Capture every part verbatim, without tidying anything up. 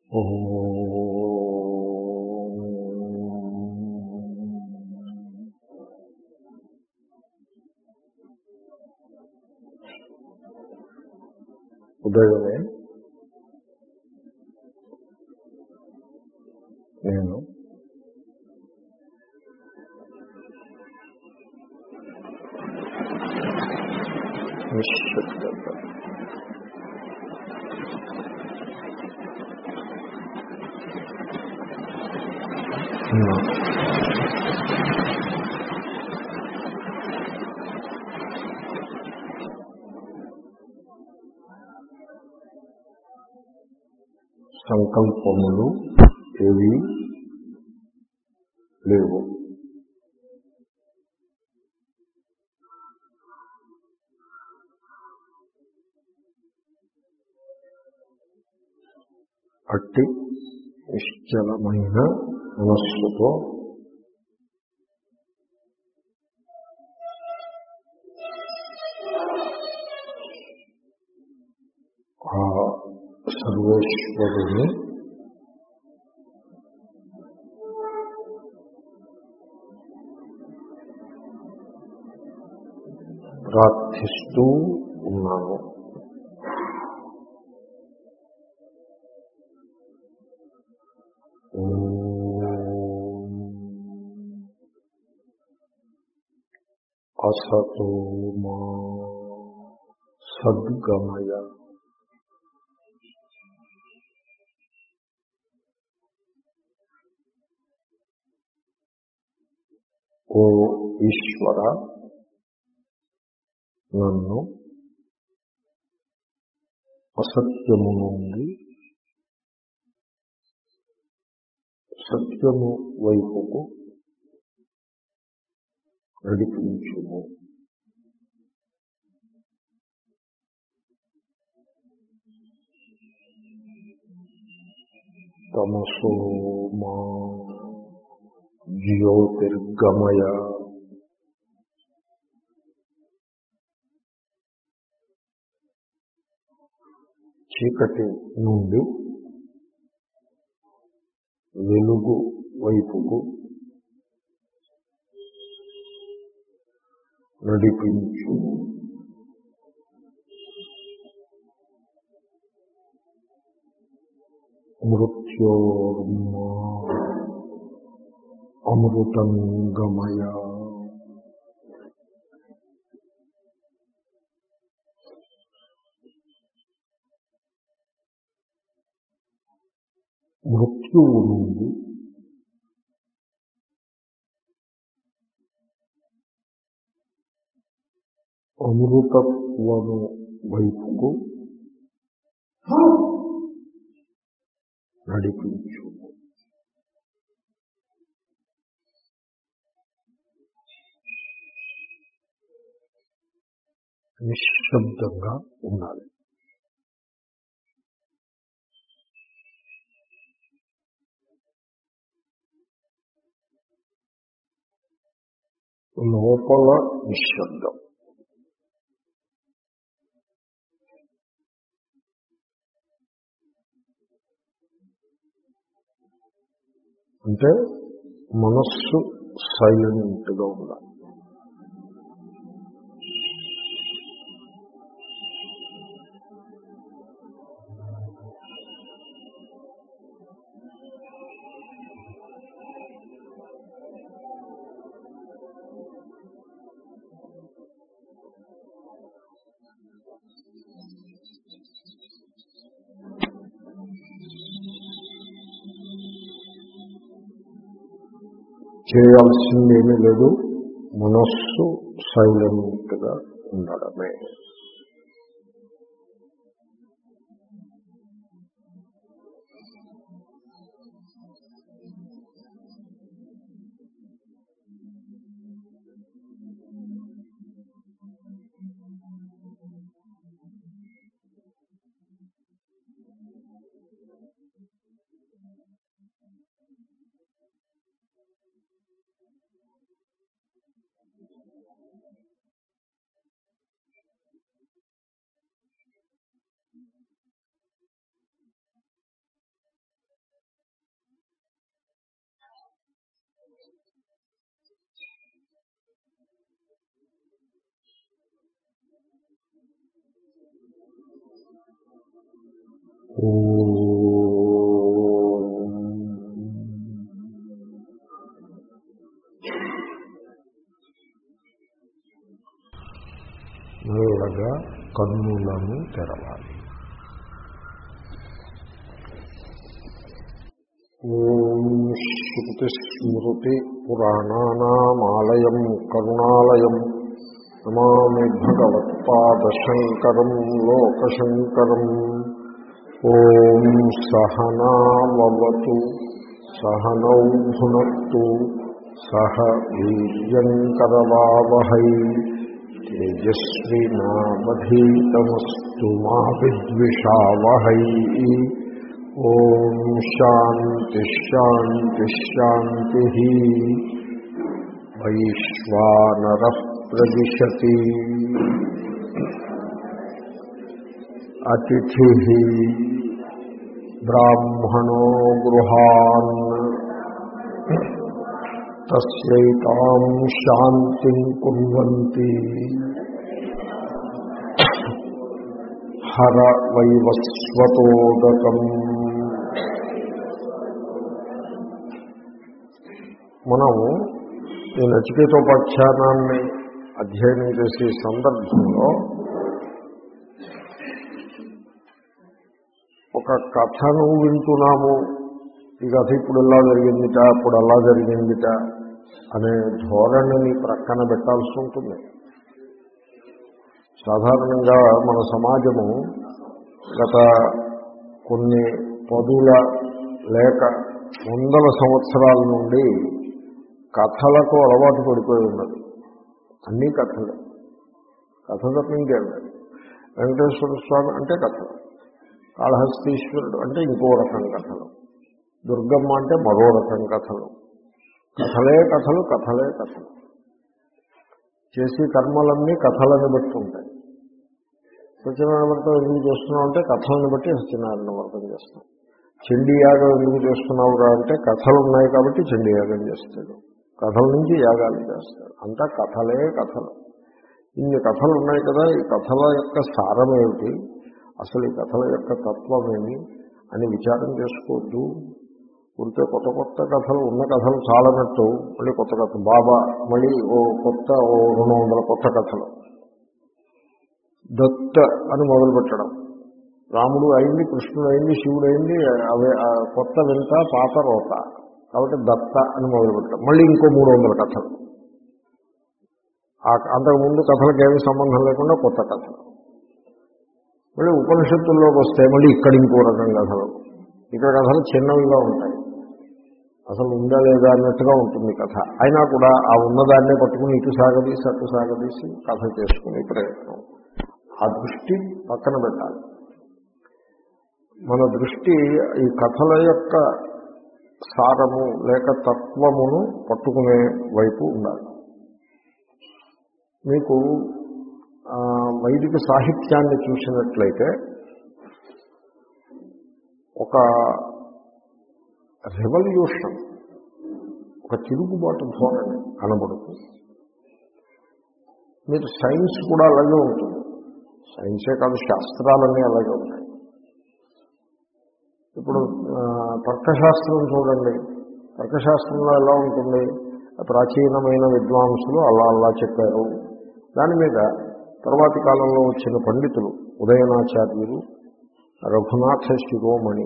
ఉదయమే నేను నిశ్శబ్దంగా ఉన్నాను. సంకల్పములు ఏవి లేవు. అట్టి నిశ్చలమైన మనస్సుతో ఆ సర్వేశ్వరుని ప్రార్థిస్తూ ఉన్నాను. అసతో మా సద్గమయ ఓ ఈశ్వర, నన్ను అసత్యము నుండి సత్యము వైపుకు నడిపించుము. తమసో మా జ్యోతిర్గమయ చీకటి నుండి వెలుగు వైపుకు నడిపించు. మృత్యోర్మా అమృతం గమయ మృత్యువు నుండి అమృతత్వము వైపుకు నడిపించు. నిశ్శబ్దంగా ఉండాలి. లోపల నిశ్శబ్దం, అంటే మనస్సు సైలెంట్గా ఉండాలి. చేయాల్సిందేమీ లేదు, మనస్సు సైలెంట్గా ఉండడమే. మెల్లగా కన్నులను తెరవాలి. ఓం శృతి స్మృతి పురాణానామాలయం కరుణాలయం నమామి భగవత్పాదశంకరం లోకశంకరం. ఓం సహనావతు సహనౌ భునక్తు సహ వీర్యంకరవావహై తేజస్వినావధీతమస్తు మా విద్విషావహై. ఓం శాంతి శాంతి శాంతి. వైశ్వానరః ప్రదిశతి అతిథిః బ్రాహ్మణో గృహాన్ తస్యైతాం శాంతిం కుర్వంతి. హర వైవస్వతోదకం. మనము ఈ నచికేతోపాఖ్యానాన్ని అధ్యయనం చేసే సందర్భంలో ఒక కథను వింటున్నాము. ఈ కథ ఇప్పుడు ఎలా జరిగిందిట, అప్పుడు అలా జరిగిందిట అనే ధోరణిని ప్రక్కన పెట్టాల్సి ఉంటుంది. సాధారణంగా మన సమాజము గత కొన్ని పదుల లేక వందల సంవత్సరాల నుండి కథలకు అలవాటు పడిపోయి ఉన్నది. అన్నీ కథలే, కథ తప్ప ఇంకేం లేదు. వెంకటేశ్వర స్వామి అంటే కథలు, కాళహస్తీశ్వరుడు అంటే ఇంకో రకం కథలు, దుర్గమ్మ అంటే మరో రకం కథలు. కథలే కథలు కథలే కథలు. చేసే కర్మలన్నీ కథలను బట్టి ఉంటాయి. సత్యనారాయణ వ్రతం ఎందుకు చేస్తున్నావు అంటే కథలను బట్టి సత్యనారాయణ వ్రతం చేస్తాం. చండీ యాగం ఎందుకు చేస్తున్నావురా అంటే కథలు ఉన్నాయి కాబట్టి చండీ యాగం చేస్తాడు. కథల నుంచి యాగాలు చేస్తాడు. అంతా కథలే కథలు. ఇన్ని కథలు ఉన్నాయి కదా, ఈ కథల యొక్క సారం ఏమిటి, అసలు ఈ కథల యొక్క తత్వమేమి అని విచారం చేసుకోవద్దు. ఉంటే కొత్త కొత్త కథలు, ఉన్న కథలు చాలనట్టు మళ్ళీ కొత్త కథ బాబా, మళ్ళీ ఓ కొత్త ఓ రెండు వందల కొత్త కథలు. దత్త అని మొదలుపెట్టడం. రాముడు అయింది, కృష్ణుడు అయింది, శివుడు అయింది, అవే కొత్త వింత పాత రోత కాబట్టి దత్త అని మొదలుపెట్టడం. మళ్ళీ ఇంకో మూడు వందల కథలు. అంతకుముందు కథలకు ఏమీ సంబంధం లేకుండా కొత్త కథలు. మళ్ళీ ఉపనిషత్తుల్లోకి వస్తే మళ్ళీ ఇక్కడ ఇంకో రకం కథలు. ఇక్కడ కథలు చిన్నవిగా ఉంటాయి, అసలు ఉందా లేదా అన్నట్టుగా ఉంటుంది కథ. అయినా కూడా ఆ ఉన్నదాన్నే పట్టుకుని ఇటు సాగదీసి అటు సాగదీసి కథ చేసుకునే ప్రయత్నం. ఆ దృష్టి పక్కన పెట్టాలి. మన దృష్టి ఈ కథల యొక్క సారము లేక తత్వమును పట్టుకునే వైపు ఉండాలి. మీకు వైదిక సాహిత్యాన్ని చూసినట్లయితే ఒక రెవల్యూషన్, ఒక తిరుగుబాటు ధోరణి కనబడుతుంది. మీరు సైన్స్ కూడా అలాగే ఉంటుంది. సైన్సే కాదు, శాస్త్రాలన్నీ అలాగే ఉంటాయి. ఇప్పుడు తర్కశాస్త్రం చూడండి. తర్కశాస్త్రంలో ఎలా ఉంటుంది, ప్రాచీనమైన విద్వాంసులు అలా అలా చెప్పారు. దాని మీద తర్వాతి కాలంలో వచ్చిన పండితులు ఉదయనాచార్యులు, రఘునాథ శిరోమణి,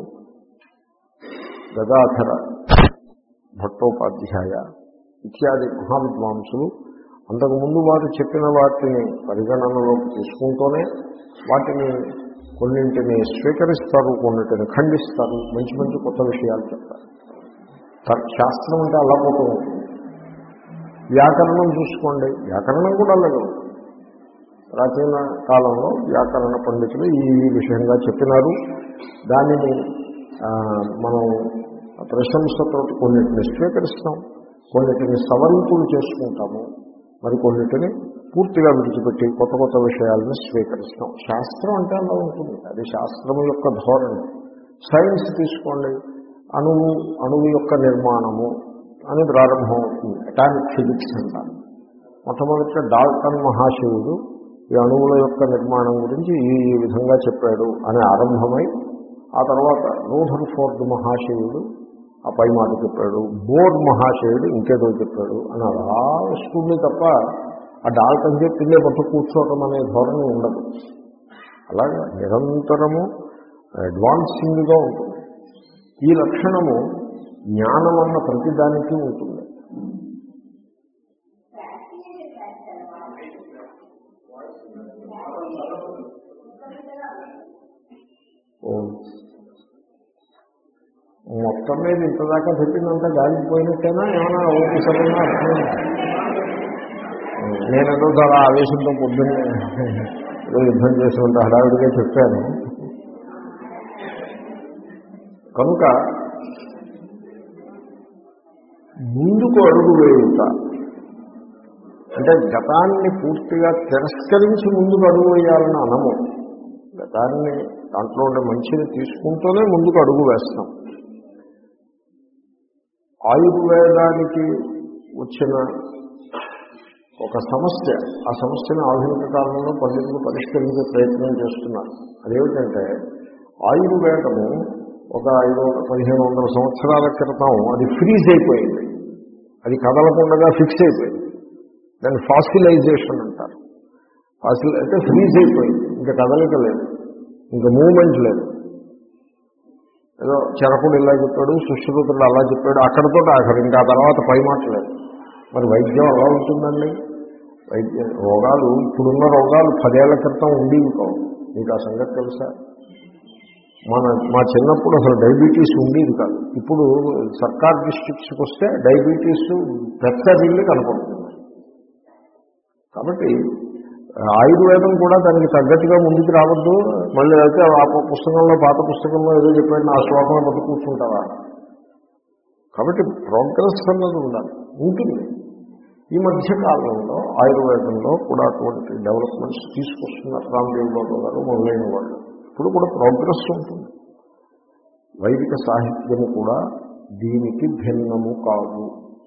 గదాధర భట్టోపాధ్యాయ ఇత్యాది మహావిద్వాంసులు అంతకుముందు వారు చెప్పిన వాటిని పరిగణనలోకి తీసుకుంటూనే వాటిని కొన్నింటిని స్వీకరిస్తారు, కొన్నింటిని ఖండిస్తారు, మంచి మంచి కొత్త విషయాలు చెప్తారు. శాస్త్రం అంటే అలా పోతూ ఉంటుంది. వ్యాకరణం చూసుకోండి, వ్యాకరణం కూడా అలాగే ఉంటుంది. ప్రాచీన కాలంలో వ్యాకరణ పండితులు ఈ విషయంగా చెప్పినారు. దానిని మనం ప్రశంసతో కొన్నిటిని స్వీకరిస్తాం, కొన్నిటిని సవరింపులు చేసుకుంటాము, మరి కొన్నిటిని పూర్తిగా విడిచిపెట్టి కొత్త కొత్త విషయాలను స్వీకరిస్తాం. శాస్త్రం అంటే అలా ఉంటుంది. అది శాస్త్రం యొక్క ధోరణి. సైన్స్ తీసుకోండి, అణువు అణువు యొక్క నిర్మాణము అని ప్రారంభం అవుతుంది. అటామిక్ ఫిజిక్స్ అంటారు. మొట్టమొదటిగా డాల్టన్ మహాశివుడు ఈ అణువుల యొక్క నిర్మాణం గురించి ఈ ఈ విధంగా చెప్పాడు అని ఆరంభమై ఆ తర్వాత రూథర్ఫోర్డ్ మహాశయుడు ఆ పై మాట చెప్పాడు, బోర్ మహాశయుడు ఇంకేదో చెప్పాడు అని అలా వస్తుంది తప్ప ఆ డాల్టన్ చెప్పిందే పట్టు కూర్చోవటం అనే ధోరణి ఉండదు. అలాగా నిరంతరము అడ్వాన్సింగ్గా ఉంటుంది. ఈ లక్షణము జ్ఞానం అన్న ప్రతిదానికి ఉంటుంది. మొత్తం మీద ఇంతదాకా చెప్పిందంతా గాలిపోయినట్టేనా ఏమైనా ఓపిసరైనా అర్థమైంది? నేనేదో చాలా ఆవేశంతో పొద్దున్నే ఏదో యుద్ధం చేసి ఉంటే హడావిడిగా చెప్పాను. కనుక ముందుకు అడుగు వేయుట అంటే గతాన్ని పూర్తిగా తిరస్కరించి ముందుకు అడుగు వేయాలని అనము. గతాన్ని దాంట్లో ఉండే మంచిని తీసుకుంటూనే ముందుకు అడుగు వేస్తాం. ఆయుర్వేదానికి వచ్చిన ఒక సమస్య, ఆ సమస్యను ఆధునిక కాలంలో పండితులు పరిష్కరించే ప్రయత్నం చేస్తున్నారు. అదేమిటంటే ఆయుర్వేదము ఒక ఐదు పదిహేను వందల సంవత్సరాల క్రితం అది ఫ్రీజ్ అయిపోయింది, అది కదలకుండా ఫిక్స్ అయిపోయింది. దాన్ని ఫాసిలైజేషన్ అంటారు. ఫాసిల్ అంటే ఫ్రీజ్ అయిపోయింది, ఇంకా కదలిక లేదు, ఇంకా మూమెంట్ లేదు. ఏదో చరకుడు ఇలా చెప్పాడు, సుశ్రుతుడు అలా చెప్పాడు, అక్కడితో ఆఖరు, ఇంకా ఆ తర్వాత పై మాట లేదు. మరి వైద్యం అలా ఉంటుందండి. వైద్య రోగాలు ఇప్పుడున్న రోగాలు పదేళ్ల క్రితం ఉండేవి కావు. మీకు ఆ సంగతి తెలుసా? మన మా చిన్నప్పుడు అసలు డయాబెటీస్ ఉండేది కాదు. ఇప్పుడు సర్కార్ డిస్ట్రిక్ట్స్కి వస్తే డయాబెటీస్ పెద్దరిల్లు కనపడుతుంది. కాబట్టి ఆయుర్వేదం కూడా దానికి తగ్గట్టుగా ముందుకు రావద్దు. మళ్ళీ అయితే ఆ పుస్తకంలో పాత పుస్తకంలో ఏదో చెప్పాడు ఆ శ్లోకంలో బతుకు కూర్చుంటావా? కాబట్టి ప్రోగ్రెస్ అన్నది ఉండాలి, ఉంటుంది. ఈ మధ్య కాలంలో ఆయుర్వేదంలో కూడా అటువంటి డెవలప్మెంట్స్ తీసుకొస్తున్నారు రామ్దేవ్ బాబు గారు మొదలైన వాళ్ళు. ఇప్పుడు కూడా ప్రోగ్రెస్ ఉంటుంది. వైదిక సాహిత్యము కూడా దీనికి భిన్నము కాదు.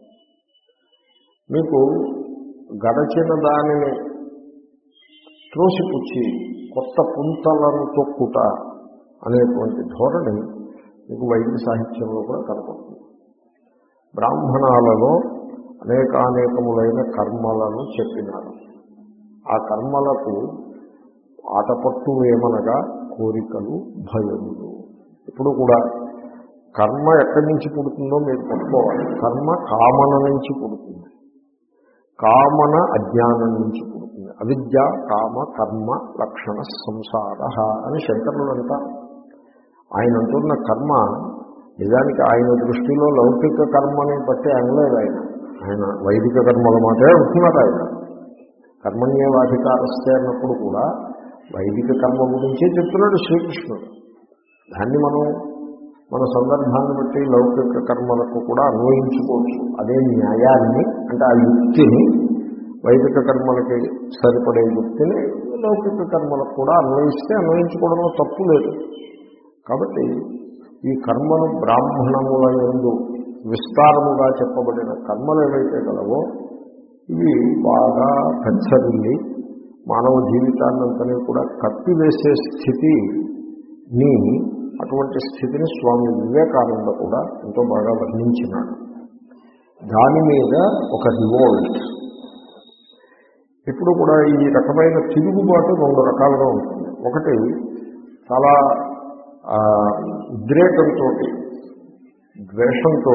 మీకు గడచిన దానిని త్రోసిపుచ్చి కొత్త పుంతలను తొక్కుట అనేటువంటి ధోరణి మీకు వైదిక సాహిత్యంలో కూడా కనపడుతుంది. బ్రాహ్మణాలలో అనేకానేకములైన కర్మలను చెప్పినారు. ఆ కర్మలకు ఆటపట్టు ఏమనగా కోరికలు, భయములు. ఇప్పుడు కూడా కర్మ ఎక్కడి నుంచి పుడుతుందో మీరు పట్టుకోవాలి. కర్మ కామన నుంచి పుడుతుంది, కామన అజ్ఞానం నుంచి పుడుతుంది. అవిద్య కామ కర్మ లక్షణ సంసార అని శంకరులు అంటారు. ఆయన అంటున్న కర్మ నిజానికి ఆయన దృష్టిలో లౌకిక కర్మని బట్టి అనలేదు. ఆయన ఆయన వైదిక కర్మల మాటే అంటున్నారు. ఆయన కర్మణ్యేవాధికారస్తే అన్నప్పుడు కూడా వైదిక కర్మ గురించే చెప్తున్నాడు శ్రీకృష్ణుడు. దాన్ని మనం మన సందర్భాన్ని బట్టి లౌకిక కర్మలకు కూడా అన్వయించుకోవచ్చు. అదే న్యాయాన్ని అంటే ఆ యుక్తిని, వైదిక కర్మలకి సరిపడే యుక్తిని లౌకిక కర్మలకు కూడా అన్వయిస్తే అన్వయించుకోవడంలో తప్పు లేదు. కాబట్టి ఈ కర్మను బ్రాహ్మణముల యందు విస్తారముగా చెప్పబడిన కర్మలు ఏవైతే గలవో ఇవి బాగా పెంచరిల్లి మానవ జీవితాన్నంతని కూడా కప్పివేసే స్థితిని, అటువంటి స్థితిని స్వామి వివేకానంద కూడా ఎంతో బాగా వర్ణించినాడు. దాని మీద ఒక రివోల్ట్. ఇప్పుడు కూడా ఈ రకమైన తిరుగుబాటు రెండు రకాలుగా ఉంటుంది. ఒకటి చాలా ఉద్రేకంతో, ద్వేషంతో,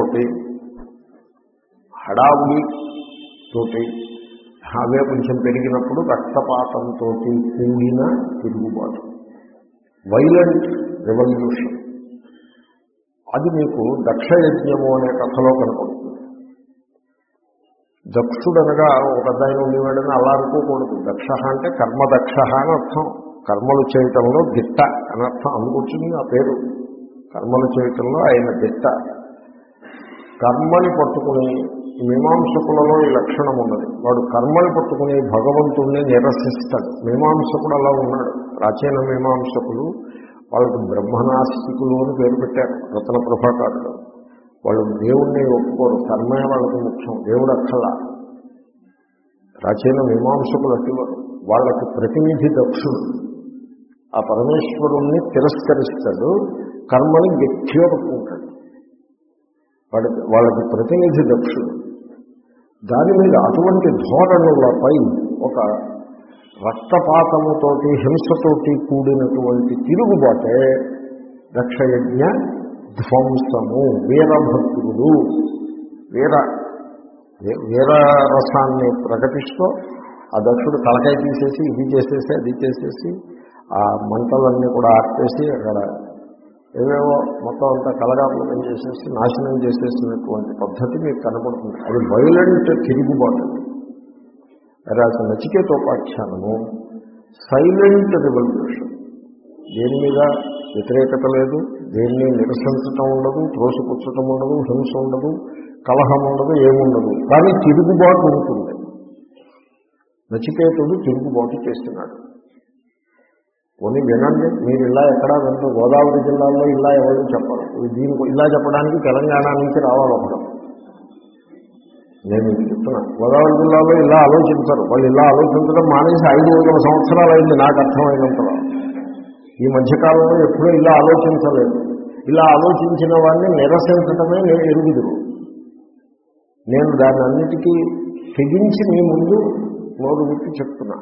హడావుడి తోటి, అవే కొంచెం పెరిగినప్పుడు రక్తపాతంతో కూడిన తిరుగుబాటు, వైలెంట్ రెవల్యూషన్. అది మీకు దక్షయజ్ఞము అనే కథలో కనపడుతుంది. దక్షుడనగా ఒక ఆయన ఉండేవాడని అలా అనుకోకూడదు. దక్ష అంటే కర్మదక్ష అని అర్థం. కర్మలు చేయటంలో దిట్ట అని అర్థం. అందుకొచ్చింది ఆ పేరు. కర్మలు చేయటంలో ఆయన దిట్ట. కర్మని పట్టుకుని మీమాంసకులలో ఈ లక్షణం ఉన్నది. వాడు కర్మని పట్టుకుని భగవంతుణ్ణి నిరసిస్తాడు. మీమాంసకుడు అలా ఉన్నాడు. ప్రాచీన మీమాంసకులు వాళ్ళకి బ్రహ్మనాస్తికులు అని పేరు పెట్టారు రతన ప్రభాకారుడు. వాళ్ళు దేవుణ్ణి ఒప్పుకోరు, కర్మే వాళ్ళకి ముఖ్యం, దేవుడు అక్కల. ప్రాచీన మీమాంసకులు అట్టివారు. వాళ్ళకి ప్రతినిధి దక్షుడు. ఆ పరమేశ్వరుణ్ణి తిరస్కరిస్తాడు, కర్మని గట్టిగా పట్టుకుంటాడు. వాడి వాళ్ళకి ప్రతినిధి దక్షుడు. దాని మీద అటువంటి ధోరణులపై ఒక రక్తపాతముతోటి హింసతోటి కూడినటువంటి తిరుగుబాటే దక్షయజ్ఞ ధ్వంసము. వీరభద్రుడు వీర వీరరసాన్ని ప్రకటిస్తూ ఆ దక్షుడు తలకాయ తీసేసి ఇది చేసేసి అది చేసేసి ఆ మంటలన్నీ కూడా ఆర్పేసి అక్కడ ఏవేవో మొత్తం అంతా కలగాపులకం చేసేసి నాశనం చేసేసినటువంటి పద్ధతి మీకు కనపడుతుంది. అది వైలెంట్ తిరుగుబాటు. రాసిన నచికేతోపాఖ్యానము సైలెంట్ రివల్యూషన్. దేని మీద వ్యతిరేకత లేదు, దేన్ని నిరసించటం ఉండదు, త్రోసిపుచ్చటం ఉండదు, హింస ఉండదు, కలహం ఉండదు, ఏముండదు. కానీ తిరుగుబాటు ఉంటుంది. నచికేతుడు తిరుగుబాటు చేస్తున్నాడు. కొన్ని వినండి, మీరు ఇలా ఎక్కడా వింటూ గోదావరి జిల్లాలో ఇలా ఎవరు చెప్పరు. దీనికి ఇలా చెప్పడానికి తెలంగాణ నుంచి రావాలి ఒకడు. నేను మీకు చెప్తున్నా, గోదావరి జిల్లాలో ఇలా ఆలోచించరు. వాళ్ళు ఇలా ఆలోచించడం మానేసి ఐదు వందల సంవత్సరాలు అయింది నాకు అర్థమైనంతలో. ఈ మధ్యకాలంలో ఎప్పుడూ ఇలా ఆలోచించలేదు. ఇలా ఆలోచించిన వాడిని నిరసించడమే నేను ఎరుగుదురు. నేను దాన్ని అన్నిటికీ తెగించి మీ ముందు నోరు విప్పి చెప్తున్నా.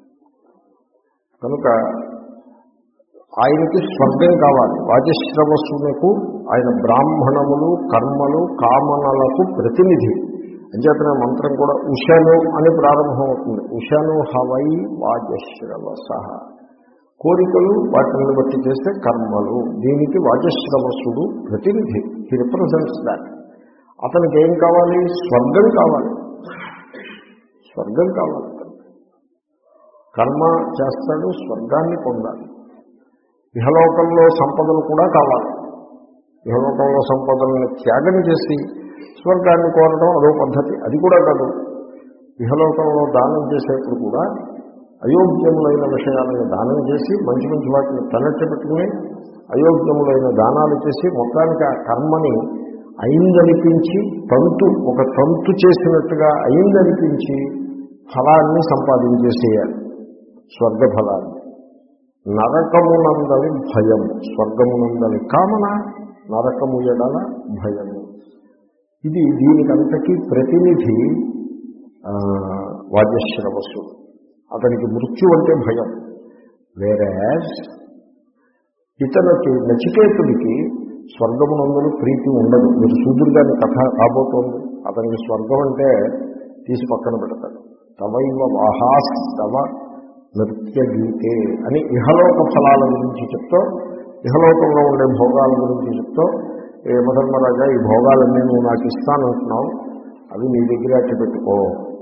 కనుక ఆయనకి స్వర్గం కావాలి. వాజశ్రవసునకు ఆయన బ్రాహ్మణములు కర్మలు కామనలకు ప్రతినిధి. అంచేతనే మంత్రం కూడా ఉషను అని ప్రారంభమవుతుంది. ఉషను హవై వాజశ్రవస. కోరికలు వాటిని బట్టి చేస్తే కర్మలు. దీనికి వాజశ్రవసుడు ప్రతినిధి. He represents that. అతనికి ఏం కావాలి? స్వర్గం కావాలి. స్వర్గం కావాలి. కర్మ చేస్తాడు, స్వర్గాన్ని పొందాలి. ఇహలోకంలో సంపదలు కూడా కావాలి. ఇహలోకంలో సంపదలను త్యాగం చేసి స్వర్గాన్ని కోరడం అదో పద్ధతి. అది కూడా కాదు. ఇహలోకంలో దానం చేసేప్పుడు కూడా అయోగ్యములైన విషయాలను దానం చేసి మంచి మంచి వాటిని తనట్టు పెట్టుకుని అయోగ్యములైన దానాలు చేసి మొత్తానికి ఆ కర్మని అయిందనిపించి తంతు ఒక తంతు చేసినట్టుగా అయిందనిపించి ఫలాన్ని సంపాదించేసేయాలి. స్వర్గ ఫలాన్ని. నరకమునందలి భయము. స్వర్గమునందలి కామన, నరకము ఎడల భయము. ఇది దీనికంతకీ ప్రతినిధి వాజశ్రవసు. అతనికి మృత్యు అంటే భయం. వేరే ఇతనికి నచికేతుడికి స్వర్గమునందలు ప్రీతి ఉండదు. మీరు సూర్యుడిగాని కథ కాబోతోంది. అతనికి స్వర్గం అంటే తీసి పక్కన పెడతాడు. తవైవ వాహాస్తవ నృత్య గీతే అని ఇహలోక ఫలాల గురించి చెప్తూ, ఇహలోకంలో ఉండే భోగాల గురించి చెప్తూ, ఏ యమధర్మరాజా ఈ భోగాలన్నీ నువ్వు నాకు ఇస్తానంటున్నావు, అవి నీ దగ్గర అట్టి పెట్టుకో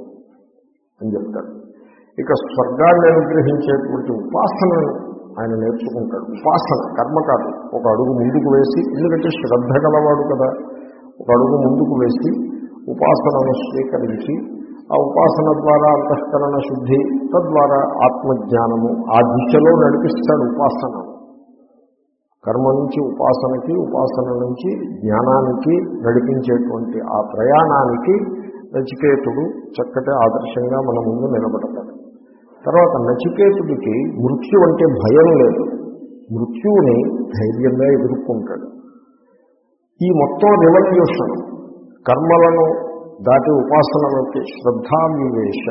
అని చెప్తాడు. ఇక స్వర్గాన్ని అనుగ్రహించేటువంటి ఉపాసనను ఆయన నేర్చుకుంటాడు. ఉపాసన కర్మ కాదు. ఒక అడుగు ముందుకు వేసి, ఎందుకంటే శ్రద్ధ గలవాడు కదా, ఒక అడుగు ముందుకు వేసి ఉపాసనను స్వీకరించి ఆ ఉపాసన ద్వారా అంతఃకరణ శుద్ధి, తద్వారా ఆత్మజ్ఞానము ఆ దిశలో నడిపిస్తాడు. ఉపాసన కర్మ నుంచి ఉపాసనకి, ఉపాసన నుంచి జ్ఞానానికి నడిపించేటువంటి ఆ ప్రయాణానికి నచికేతుడు చక్కటి ఆదర్శంగా మన ముందు నిలబడతాడు. తర్వాత నచికేతుడికి మృత్యు అంటే భయం లేదు. మృత్యువుని ధైర్యంగా ఎదుర్కొంటాడు. ఈ మొత్తం రెవల్యూషన్ కర్మలను దాటి ఉపాసనలోకి శ్రద్ధావివేశ,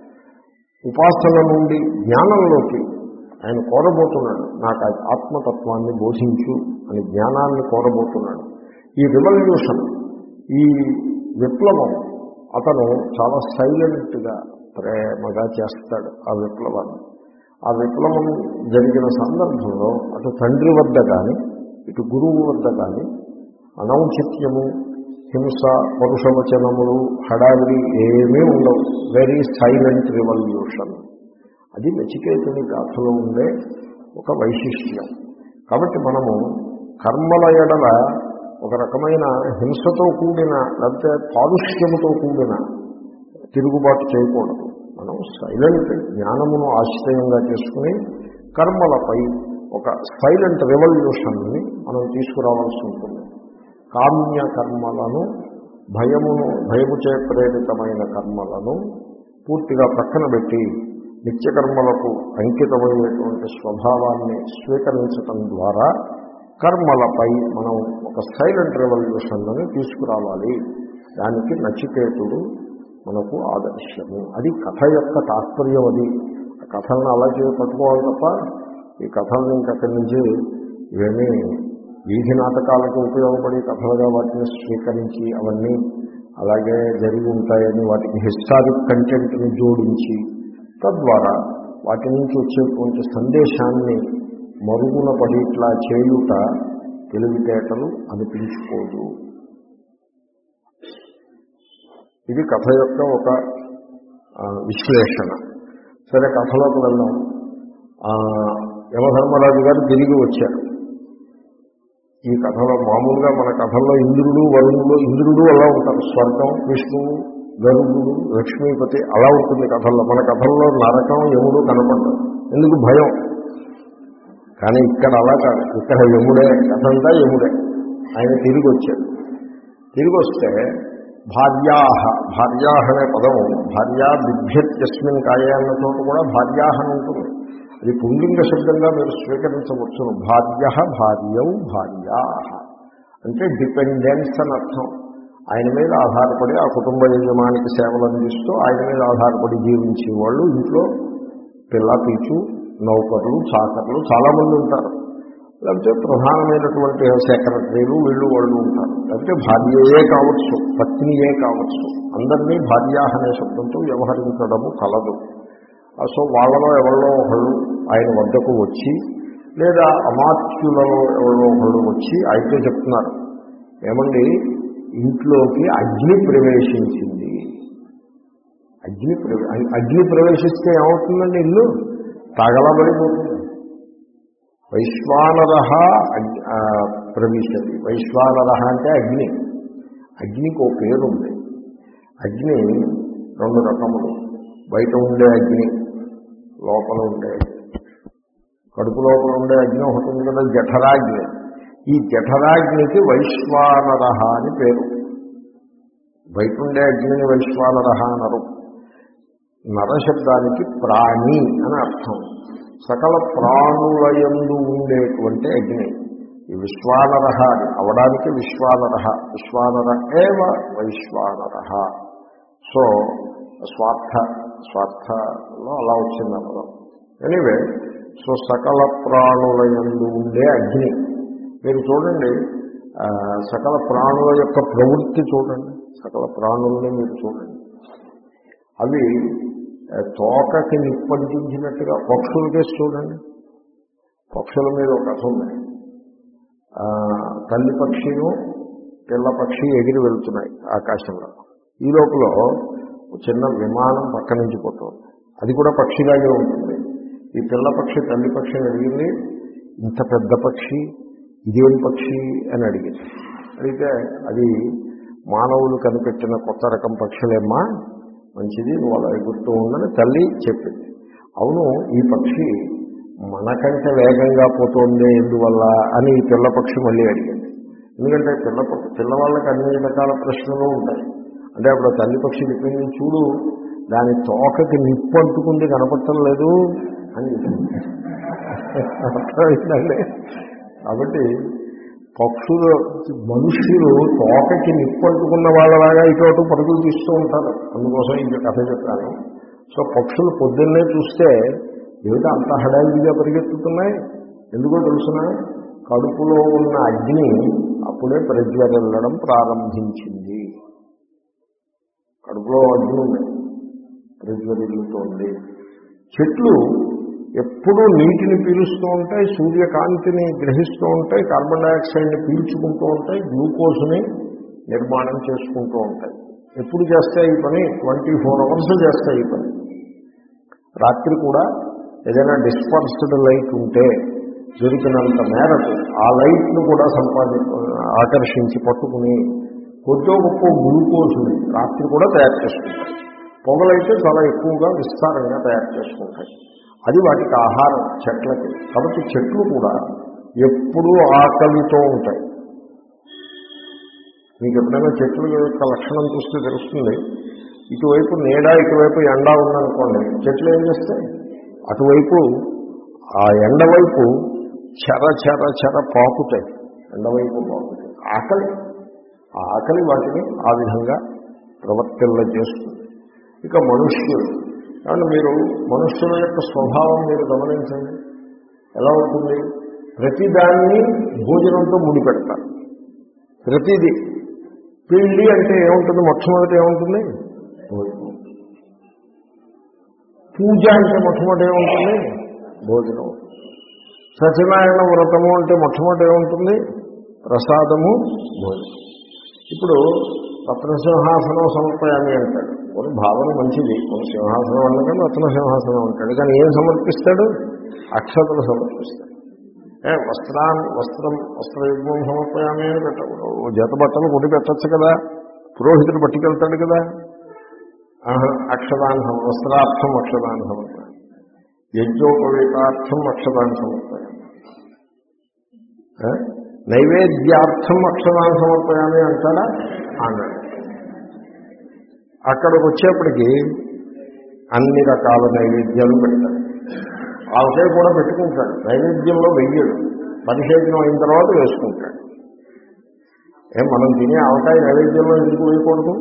ఉపాసన నుండి జ్ఞానంలోకి ఆయన కోరబోతున్నాడు. నాకు ఆత్మతత్వాన్ని బోధించు అని జ్ఞానాన్ని కోరబోతున్నాడు. ఈ రివల్యూషన్, ఈ విప్లవం అతను చాలా సైలెంట్గా ప్రేమగా చేస్తాడు ఆ విప్లవాన్ని. ఆ విప్లవం జరిగిన సందర్భంలో అటు తండ్రి వద్ద కానీ ఇటు గురువు వద్ద కానీ అనౌచిత్యము, హింస, పరుషవచనములు, హడావిడి ఏమీ ఉండవు. Very silent revolution. అది నచికేతుని గాథలో ఉండే ఒక వైశిష్ట్యం. కాబట్టి మనము కర్మల ఎడల ఒక రకమైన హింసతో కూడిన లేకపోతే పారుష్యముతో కూడిన తిరుగుబాటు చేయకూడదు. మనం సైలెంట్ జ్ఞానమును ఆశ్రయంగా చేసుకుని కర్మలపై ఒక సైలెంట్ రెవల్యూషన్ని మనం తీసుకురావాల్సి ఉంటుంది. కామ్య కర్మలను, భయమును భయముచే ప్రేరితమైన కర్మలను పూర్తిగా పక్కన పెట్టి నిత్యకర్మలకు అంకితమయ్యేటువంటి స్వభావాన్ని స్వీకరించటం ద్వారా కర్మలపై మనం ఒక సైలెంట్ రెవల్యూషన్లను తీసుకురావాలి. దానికి నచికేతుడు మనకు ఆదర్శము. అది కథ యొక్క తాత్పర్యం. అది ఆ కథలను అలా చేసి పట్టుకోవాలి తప్ప ఈ కథలను ఇంకక్కడి నుంచి ఇవన్నీ వీధి నాటకాలకు ఉపయోగపడే కథలుగా వాటిని స్వీకరించి అవన్నీ అలాగే జరిగి ఉంటాయని వాటికి హిస్టారిక్ కంటెంట్ని జోడించి తద్వారా వాటి నుంచి వచ్చేటువంటి సందేశాన్ని మరుగున పడి ఇట్లా చేయుట తెలివితేటలు అనిపించుకోదు. ఇది కథ యొక్క ఒక విశ్లేషణ. సరే, కథలోకి వెళ్దాం. యమధర్మరాజు గారు తిరిగి వచ్చారు. ఈ కథలో మామూలుగా మన కథల్లో ఇంద్రుడు వరుణుడు ఇంద్రుడు అలా ఉంటారు. స్వర్గం, విష్ణువు, గరుడు, లక్ష్మీపతి అలా ఉంటుంది కథల్లో. మన కథల్లో నరకం, యముడు కనపడ్డారు. ఎందుకు? భయం. కానీ ఇక్కడ అలా కాదు. ఇక్కడ యముడే, కథ అంతా యముడే. ఆయన తిరిగి వచ్చాడు. తిరిగి వస్తే భార్యాహ భార్యాహ అనే పదము భార్యా బిభ్యత్యస్మిన్ కాయ అన్న చోట కూడా భార్యాహ అని ఉంటుంది. అది పుంలింగ శబ్దంగా మీరు స్వీకరించవచ్చును. భార్య భార్యౌ భార్యాహ అంటే డిపెండెన్స్ అని అర్థం. ఆయన మీద ఆధారపడి ఆ కుటుంబ యజమానికి సేవలు అందిస్తూ ఆయన మీద ఆధారపడి జీవించే వాళ్ళు ఇంట్లో పిల్ల పీచు నౌకర్లు చాకర్లు చాలామంది ఉంటారు. లేకపోతే ప్రధానమైనటువంటి సెక్రటరీలు వీళ్ళు వాళ్ళు ఉంటారు. లేకపోతే భార్యయే కావచ్చు, పత్నియే కావచ్చు. అందరినీ భార్య అనే శబ్దంతో వ్యవహరించడము కలదు. సో వాళ్ళలో ఎవరిలో ఒకళ్ళు ఆయన వద్దకు వచ్చి లేదా అమాత్యులలో ఎవరిలో ఒకళ్ళు వచ్చి ఆయనతో చెప్తున్నారు, ఏమండి ఇంట్లోకి అగ్ని ప్రవేశించింది. అగ్ని ప్రవే అగ్ని ప్రవేశిస్తే ఏమవుతుందండి? ఇల్లు తగలబడిపోతుంది. వైశ్వానర ప్రవిశతి. వైశ్వానర అంటే అగ్ని. అగ్నికి ఒక పేరు ఉంది. అగ్ని రెండు రకములు. బయట ఉండే అగ్ని, లోపల ఉండే కడుపు లోపల ఉండే అగ్ని ఒకటి ఉంది కదా, జఠరాగ్ని. ఈ జఠరాగ్నికి వైశ్వానర అని పేరు. బయట ఉండే అగ్నిని వైశ్వానర అనరు. నరశబ్దానికి ప్రాణి అని అర్థం. సకల ప్రాణులయందు ఉండేటువంటి అగ్ని ఈ విశ్వానర అవడానికి విశ్వానర విశ్వానర ఏవ వైశ్వానర. సో స్వార్థ స్వార్థలో అలా వచ్చింది అన్నది. ఎనీవే, సో సకల ప్రాణులయందు ఉండే అగ్ని. మీరు చూడండి, సకల ప్రాణుల యొక్క ప్రవృత్తి చూడండి. సకల ప్రాణుల్ని మీరు చూడండి. అవి తోకకి నిప్పంటించినట్టుగా పక్షుల కేసు చూడండి. పక్షుల మీద ఒక కథ ఉంది. తల్లి పక్షిను పిల్ల పక్షి ఎగిరి వెళ్తున్నాయి ఆకాశంలో. ఈ లోపల చిన్న విమానం పక్క నుంచి పోతుంది. అది కూడా పక్షిలాగే ఉంటుంది. ఈ పిల్ల పక్షి తల్లి పక్షిని అడిగింది, ఇంత పెద్ద పక్షి ఇదేం పక్షి అని అడిగింది. అడిగితే అది మానవులు కనిపెట్టిన కొత్త రకం పక్షులేమ్మా, మంచిది, నువ్వు అలా ఎగురుతూ ఉందని తల్లి చెప్పింది. అవును, ఈ పక్షి మనకంటే వేగంగా పోతుంది ఎందువల్ల అని ఈ పిల్ల పక్షి మళ్ళీ అడిగింది. ఎందుకంటే పిల్ల పిల్లవాళ్ళకి అన్ని రకాల ప్రశ్నలు ఉంటాయి. అంటే అప్పుడు తల్లి పక్షి చెప్పింది, చూడు దాని తోకకి నిప్పు అంటుకుంది కనపడటం లేదు అని చెప్పింది. అర్థమైందండి. కాబట్టి పక్షులు మనుష్యులు తోకకి నిప్పు అంటుకున్న వాళ్ళలాగా ఇటు పరుగులు తీస్తూ ఉంటారు. అందుకోసం ఈ కథ చెప్తాను. సో పక్షులు పొద్దున్నే చూస్తే ఏమిటో అంత హడావిడిగా పరిగెత్తుతున్నాయి. ఎందుకో తెలుసిన, కడుపులో ఉన్న అగ్ని అప్పుడే ప్రజ్వరిల్లడం ప్రారంభించింది. కడుపులో అగ్ని ఉంది, ప్రజ్వరిల్లుతోంది. చెట్లు ఎప్పుడూ నీటిని పీలుస్తూ ఉంటాయి, సూర్యకాంతిని గ్రహిస్తూ ఉంటాయి, కార్బన్ డైఆక్సైడ్ని పీల్చుకుంటూ ఉంటాయి, గ్లూకోజ్ని నిర్మాణం చేసుకుంటూ ఉంటాయి. ఎప్పుడు చేస్తాయి ఈ పని? ట్వంటీ ఫోర్ అవర్స్ చేస్తాయి ఈ పని. రాత్రి కూడా ఏదైనా డిస్పర్స్డ్ లైట్ ఉంటే దొరికినంత మేరకు ఆ లైట్ను కూడా సంపాది ఆకర్షించి పట్టుకుని కొద్దో గొప్ప గ్లూకోజ్ని రాత్రి కూడా తయారు చేసుకుంటాయి. పొగలైతే చాలా ఎక్కువగా విస్తారంగా తయారు చేసుకుంటాయి. అది వాటికి ఆహారం చెట్లకి. కాబట్టి చెట్లు కూడా ఎప్పుడూ ఆకలితో ఉంటాయి. మీకు ఎప్పుడైనా చెట్ల యొక్క లక్షణం చూస్తే తెలుస్తుంది. ఇటువైపు నీడ ఇటువైపు ఎండ ఉందనుకోండి, చెట్లు ఏం చేస్తాయి? అటువైపు ఆ ఎండవైపు చెర చెర చెర పాకుతాయి, ఎండవైపు పాకుతాయి. ఆకలి ఆ ఆకలి వాటిని ఆ విధంగా ప్రవర్తిల్ల చేస్తుంది. ఇక మనుష్యులు కాబట్టి మీరు మనుష్యుల యొక్క స్వభావం మీరు గమనించండి ఎలా ఉంటుంది. ప్రతిదాన్ని భోజనంతో ముడిపెడతారు. ప్రతిదీ పెళ్ళి అంటే ఏముంటుంది? మొట్టమొదటి ఏముంటుంది? భోజనం. పూజ అంటే మొట్టమొదటి ఏముంటుంది? భోజనం. సత్యనారాయణ వ్రతము అంటే మొట్టమొదటి ఏముంటుంది? ప్రసాదము, భోజనం. ఇప్పుడు రత్న సింహాసనం సమర్పయామి అంటాడు. కొన్ని భావన మంచిది, కొన్ని సింహాసనం అన్నకన్నా రత్న సింహాసనం అంటాడు. కానీ ఏం సమర్పిస్తాడు? అక్షతలు సమర్పిస్తాడు. ఏ వస్త్రాన్ని వస్త్రం వస్త్రయుగ్మం సమర్పయామి అని పెట్టకూడదు. జత బట్టలు కొట్టి పెట్టచ్చు కదా, పురోహితుడు పట్టుకెళ్తాడు కదా. అక్షదాన్ని సమ వస్త్రార్థం అక్షదాన్ని సమర్పయామి, యజ్ఞోపవేతార్థం అక్షదాన్ని సమర్పయామి, నైవేద్యార్థం అక్షదాన్ని సమర్పయామి అంటాడా? అన్నాడు. అక్కడికి వచ్చేప్పటికి అన్ని రకాల నైవేద్యాలు పెడతాడు. ఆవకాయ కూడా పెట్టుకుంటాడు, నైవేద్యంలో వెయ్యడు, పరిశోధనం అయిన తర్వాత వేసుకుంటాడు. ఏం మనం తినే ఆవకాయ నైవేద్యంలో ఎందుకు వేయకూడదు?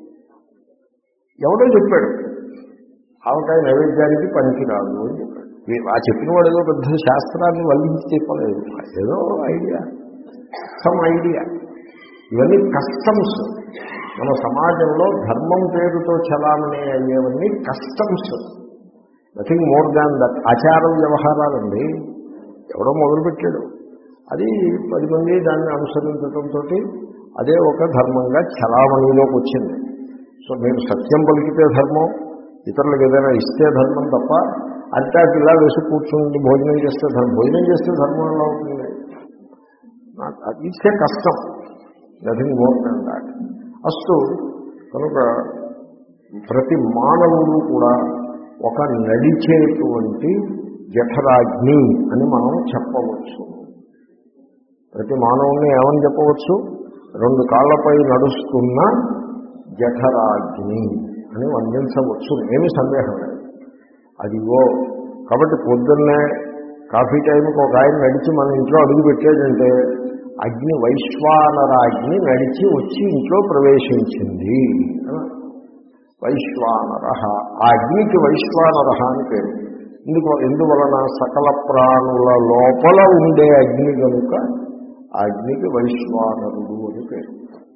ఎవడో చెప్పాడు ఆవకాయ నైవేద్యానికి పనికి రాదు అని చెప్పాడు. ఆ చెప్పిన వాడు ఏదో పెద్ద శాస్త్రాన్ని వల్లించి చెప్పలేదు, ఏదో ఐడియా, సమ్ ఐడియా. ఇవన్నీ కస్టమ్స్. మన సమాజంలో ధర్మం పేరుతో చలామణి అయ్యేవన్నీ customs, nothing more than that. ఆచార వ్యవహారాలండి ఎవడో మొదలుపెట్టాడు, అది పది మంది దాన్ని అనుసరించడంతో అదే ఒక ధర్మంగా చలామణిలోకి వచ్చింది. సో మీరు సత్యం పలికితే ధర్మం, ఇతరులకు ఏదైనా ఇస్తే ధర్మం తప్ప అట్టాకి ఇలా వేసి కూర్చుండి భోజనం చేస్తే ధర్మం, భోజనం చేస్తే ధర్మం ఎలా అవుతుంది? ఇట్స్ ఏ కష్టం, నథింగ్ మోర్ దాన్ దాట్. అస్తు కనుక ప్రతి మానవుడు కూడా ఒక నడిచేటువంటి జఠరాగ్ని అని మనం చెప్పవచ్చు. ప్రతి మానవుని ఏమని చెప్పవచ్చు? రెండు కాళ్లపై నడుస్తున్న జఠరాగ్ని అని వర్ణించవచ్చు, ఏమీ సందేహం లేదు. అదిగో కాబట్టి పొద్దున్నే కాఫీ టైంకి ఒక ఆయన నడిచి మన ఇంట్లో అడుగు పెట్టాడంటే అగ్ని, వైశ్వానరాగ్ని నడిచి వచ్చి ఇంట్లో ప్రవేశించింది. వైశ్వానర, ఆ అగ్నికి వైశ్వానర అని పేరు. ఎందుకు? ఎందువలన? సకల ప్రాణుల లోపల ఉండే అగ్ని కనుక ఆ అగ్నికి వైశ్వానరుడు అని పేరు.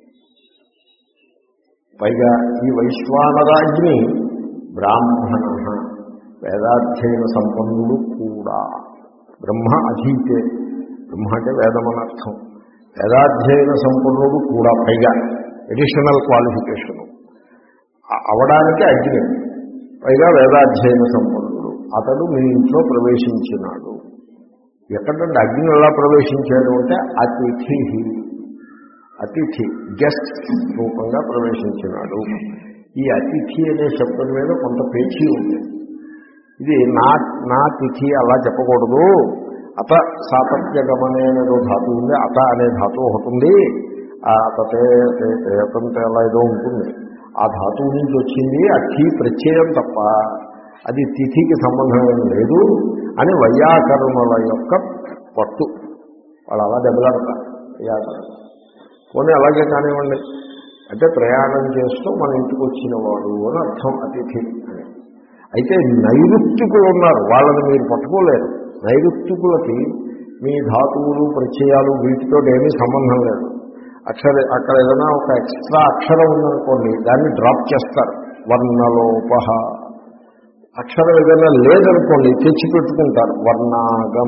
పైగా ఈ వైశ్వానరాగ్ని బ్రాహ్మణ, వేదాధ్యయన సంపన్నుడు కూడా. బ్రహ్మ అధీతే, బ్రహ్మ అంటే వేదమని అర్థం, వేదాధ్యయన సంపన్నుడు కూడా. పైగా ఎడిషనల్ క్వాలిఫికేషను అవడానికి అగ్ని, పైగా వేదాధ్యయన సంపన్నుడు. అతడు మీ ఇంట్లో ప్రవేశించినాడు. ఎక్కడంటే అగ్ని ఎలా ప్రవేశించాడు అంటే అతిథి, అతిథి గెస్ట్ రూపంగా ప్రవేశించినాడు. ఈ అతిథి అనే శబ్దం మీద కొంత పేచీ ఉంది. ఇది నా నా తిథి అలా చెప్పకూడదు. అత సాతత్యగమనే అనేదో ధాతు ఉంది, అత అనే ధాతు ఒకటి ఉంది. అతతే ఏతంతే అలా ఏదో ఉంటుంది. ఆ ధాతువు నుంచి వచ్చింది అతి ప్రత్యయం తప్ప అది తిథికి సంబంధం లేదు అని వైయాకరణల యొక్క పట్టు. వాళ్ళు అలా దెబ్బలాడతారు వైయాకరణ. పోనీ అలాగే కానివ్వండి, అంటే ప్రయాణం చేస్తూ మన ఇంటికి వచ్చిన వాడు అని అర్థం అతిథి అని. అయితే నైరుత్తికులు ఉన్నారు, వాళ్ళని మీరు పట్టుకోలేరు. నైరుత్తికులకి మీ ధాతువులు ప్రత్యయాలు వీటితో ఏమీ సంబంధం లేదు. అక్షర అక్కడ ఏదైనా ఒక ఎక్స్ట్రా అక్షరం ఉందనుకోండి, దాన్ని డ్రాప్ చేస్తారు. వర్ణలోప అక్షరం ఏదైనా లేదనుకోండి, తెచ్చిపెట్టుకుంటారు. వర్ణాగమ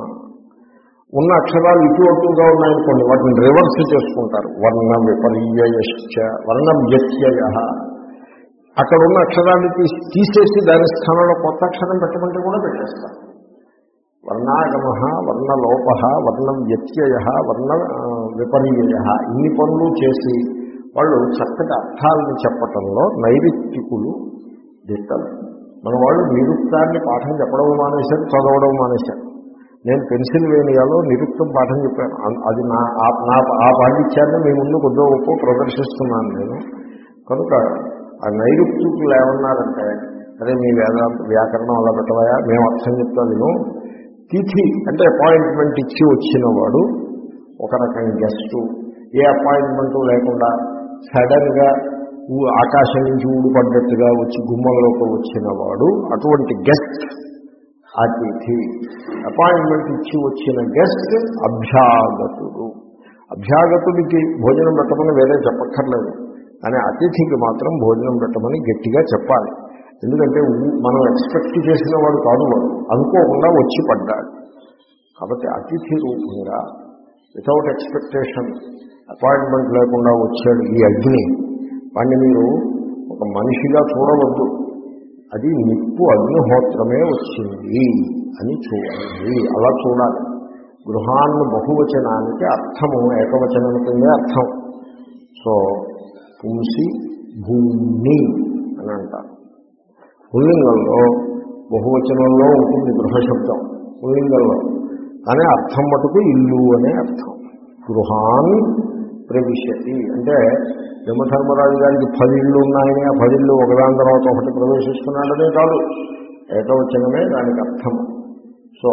ఉన్న అక్షరాలు ఇటు అటుగా ఉన్నాయనుకోండి, వాటిని రివర్స్ చేసుకుంటారు. వర్ణ విపర్యయశ్చ వర్ణ వ్యత్యయ. అక్కడ ఉన్న అక్షరాన్ని తీసి తీసేసి దాని స్థానంలో కొత్త అక్షరం పెట్టమంటే కూడా పెట్టేస్తారు. వర్ణాగమ, వర్ణలోప, వర్ణ వ్యత్యయ, వర్ణ విపర్యయ, ఇన్ని పనులు చేసి వాళ్ళు చక్కటి అర్థాలను చెప్పటంలో నైరుత్తికులు దిట్టలు. మన వాళ్ళు నిరుక్తాన్ని పాఠం చెప్పడం మానేశారు, చదవడం మానేశారు. నేను పెన్సిల్వేనియాలో నిరుక్తం పాఠం చెప్పాను. అది నా నా ఆ పాండిత్యాన్ని మీ ముందు కొద్దిగా గొప్ప ప్రదర్శిస్తున్నాను నేను. కనుక ఆ నైరుక్తులు ఏమన్నారంటే, అదే మీ వేదాంత వ్యాకరణం అలా పెట్టవయా, మేము అర్థం చెప్తా విను. తిథి అంటే అపాయింట్మెంట్ ఇచ్చి వచ్చిన వాడు ఒక రకం గెస్టు, ఏ అపాయింట్మెంటు లేకుండా సడన్ గా ఆకాశం నుంచి ఊడిపడ్డట్టుగా వచ్చి గుమ్మంలోకి వచ్చిన వాడు అటువంటి గెస్ట్ అతిథి. అపాయింట్మెంట్ ఇచ్చి వచ్చిన గెస్ట్ అభ్యాగతుడు. అభ్యాగతుడికి భోజనం పెట్టమని వేరే చెప్పక్కర్లేదు, కానీ అతిథికి మాత్రం భోజనం పెట్టమని గట్టిగా చెప్పాలి. ఎందుకంటే మనం ఎక్స్పెక్ట్ చేసిన వాడు కాదు, వాడు అనుకోకుండా వచ్చి పడ్డాడు. కాబట్టి అతిథి రూపంగా వితౌట్ ఎక్స్పెక్టేషన్ అపాయింట్మెంట్ లేకుండా వచ్చాడు ఈ అగ్ని. వాడిని మీరు ఒక మనిషిగా చూడవద్దు, అది నిప్పు అగ్నిహోత్రమే వచ్చింది అని చూడాలి. అలా చూడాలి. గృహాన్ని బహువచనానికి అర్థము ఏకవచనం కిందే అర్థం. సో పుంసి భూమి అని అంటారు. పుల్లింగంలో బహువచనంలో ఉంటుంది గృహశబ్దం పుల్లింగంలో, కానీ అర్థం మటుకు ఇల్లు అనే అర్థం. గృహాన్ ప్రవిశతి అంటే యమధర్మరాజు గారికి పది ఇళ్ళు ఉన్నాయని ఆ పది ఇళ్ళు ఒకదాని తర్వాత ఒకటి ప్రవేశిస్తున్నాడనే కాదు, ఏకవచనమే దానికి అర్థం. సో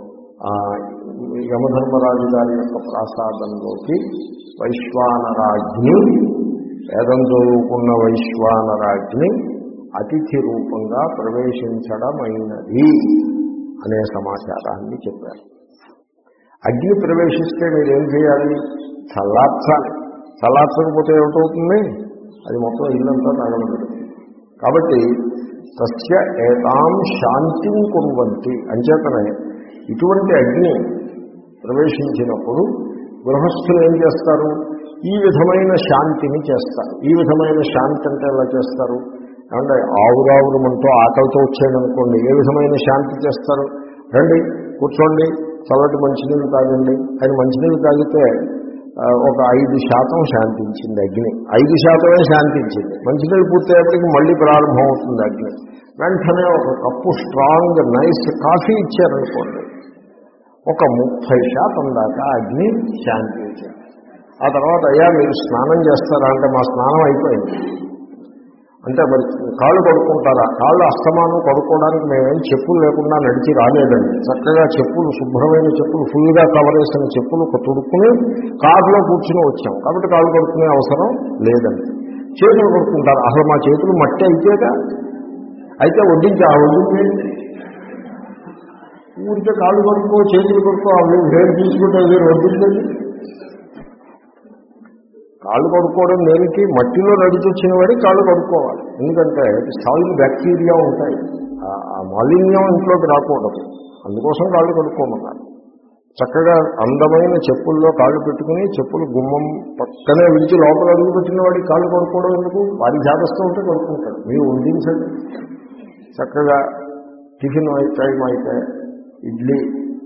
యమధర్మరాజు గారి యొక్క ప్రాసాదంలోకి వైశ్వానరాజ్ఞి, వేదం చదువుకున్న వైశ్వానరాజ్ఞి అతిథి రూపంగా ప్రవేశించడమైనది అనే సమాచారాన్ని చెప్పారు. అగ్ని ప్రవేశిస్తే మీరేం చేయాలి? చల్లార్చాలి. చల్లార్చకపోతే ఏమిటవుతుంది? అది మొత్తం ఇల్లంతా తగలబెడుతుంది. కాబట్టి తస్య ఏతాం శాంతిం కుర్వంతి. అంచేతనే ఇటువంటి అగ్ని ప్రవేశించినప్పుడు గృహస్థులు ఏం చేస్తారు? ఈ విధమైన శాంతిని చేస్తారు. ఈ విధమైన శాంతి అంటే ఎలా చేస్తారు అంటే, ఆవురావులమంటూ ఆకలితో వచ్చాడనుకోండి, ఏ విధమైన శాంతి చేస్తారు? రండి కూర్చోండి, చల్లటి మంచినీళ్ళు తాగండి. ఆయన మంచినీళ్ళు తాగితే ఒక ఐదు శాతం శాంతించింది అగ్ని. ఐదు శాతమే శాంతించింది. మంచినీళ్ళు పూర్తయ్యేప్పటికి మళ్ళీ ప్రారంభం అవుతుంది అగ్ని. వెంటనే ఒక కప్పు స్ట్రాంగ్ నైస్ కాఫీ ఇచ్చారనుకోండి, ఒక ముప్పై శాతం దాకా అగ్ని శాంతించింది. ఆ తర్వాత అయ్యా మీరు స్నానం చేస్తారా అంటే, మా స్నానం అయిపోయింది. అంటే మరి కాళ్ళు కడుక్కుంటారా? కాళ్ళు అస్తమానం కడుక్కోవడానికి మేమేం చెప్పులు లేకుండా నడిచి రాలేదండి. చక్కగా చెప్పులు, శుభ్రమైన చెప్పులు, ఫుల్గా కవర్ వేసిన చెప్పులు తొడుక్కుని కారులో కూర్చుని వచ్చాం, కాబట్టి కాళ్ళు కడుక్కునే అవసరం లేదండి. చేతులు కడుక్కుంటారు. అసలు మా చేతులు మట్టి అయితేగా, అయితే వడ్డించి ఆ వడ్డించేయండి. ఊరికే కాళ్ళు కడుక్కో చేతులు కడుక్కో అవి వేరు తీసుకుంటే వేరు వడ్డించండి. కాళ్ళు కడుక్కోవడం దేనికి? మట్టిలో నడిచొచ్చిన వాడికి కాళ్ళు కడుక్కోవాలి. ఎందుకంటే సాయిల్ బ్యాక్టీరియా ఉంటాయి, ఆ మాలిన్యం ఇంట్లోకి రాకూడదు. అందుకోసం కాళ్ళు కడుక్కోమన్నారు. చక్కగా అందమైన చెప్పుల్లో కాళ్ళు పెట్టుకుని చెప్పులు గుమ్మం పక్కనే విడిచి లోపల అడుగు పెట్టిన వాడికి కాళ్ళు కడుక్కోవడం ఎందుకు? వారి జాగ్రత్త ఉంటే కడుక్కుంటాడు. మీరు వండించండి. చక్కగా టిఫిన్ టైం అయితే ఇడ్లీ,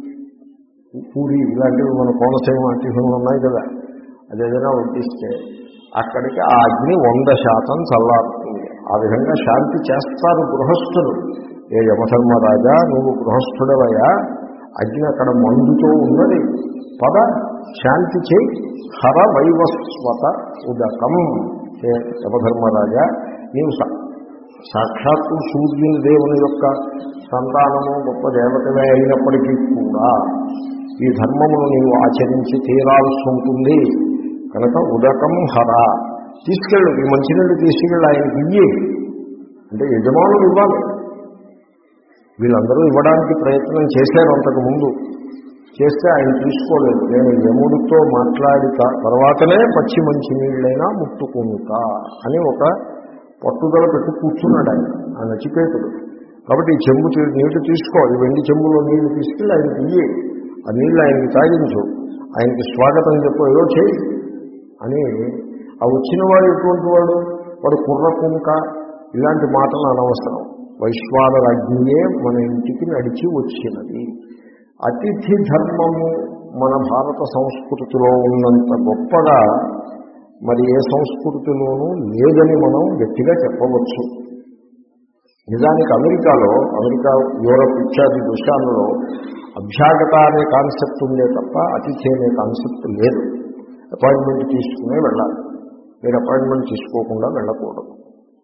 పూరి ఇలాంటివి మన కోనసీమ టిఫిన్లు ఉన్నాయి కదా, అదేదైనా వడ్డిస్తే అక్కడికి ఆ అగ్ని వంద శాతం చల్లారుతుంది. ఆ విధంగా శాంతి చేస్తారు గృహస్థులు. ఏ యమధర్మరాజా, నువ్వు గృహస్థుడవయ్యా, అగ్ని అక్కడ మండుతో ఉన్నది, పద శాంతి చేయి. హర వైవస్వత ఉదకం. ఏ యమధర్మరాజా, నీవు సాక్షాత్తు సూర్యుని దేవుని యొక్క సంతానము, గొప్ప దేవతమే అయినప్పటికీ కూడా ఈ ధర్మమును నీవు ఆచరించి తీరాల్సి ఉంటుంది కనుక ఉదకం హర, తీసుకెళ్ళు, ఈ మంచినీళ్ళు తీసుకెళ్ళి ఆయనకి ఇయ్యి అంటే యజమానులు ఇవ్వాలి. వీళ్ళందరూ ఇవ్వడానికి ప్రయత్నం చేశారు అంతకుముందు, చేస్తే ఆయన తీసుకోలేదు. నేను యముడితో మాట్లాడి తర్వాతనే పచ్చి మంచినీళ్ళైనా ముట్టుకుంటా అని ఒక పట్టుదల పెట్టి కూర్చున్నాడు ఆయన, ఆ నచికేతుడు. కాబట్టి ఈ చెంబు నీళ్లు తీసుకో, ఈ వెండి చెంబులో నీళ్లు తీసుకెళ్ళి ఆయనకి ఇయ్యి, ఆ నీళ్ళు ఆయనకి తాగించు, ఆయనకి స్వాగతం చెప్పు, ఏదో చేయి అని. ఆ వచ్చిన వాడు ఎటువంటి వాడు? వాడు కుర్ర కుంక ఇలాంటి మాటలు అనవసరం. వైశ్వానరాజ్ఞియే మన ఇంటికి నడిచి వచ్చినది. అతిథి ధర్మము మన భారత సంస్కృతిలో ఉన్నంత గొప్పగా మరి ఏ సంస్కృతిలోనూ లేదని మనం గట్టిగా చెప్పవచ్చు. నిజానికి అమెరికాలో, అమెరికా, యూరప్ ఇత్యాది దేశాలలో అభ్యాగత అనే కాన్సెప్ట్ ఉందే తప్ప అతిథి అనే కాన్సెప్ట్ లేదు. అపాయింట్మెంట్ తీసుకునే వెళ్ళాలి, మీరు అపాయింట్మెంట్ తీసుకోకుండా వెళ్ళకూడదు.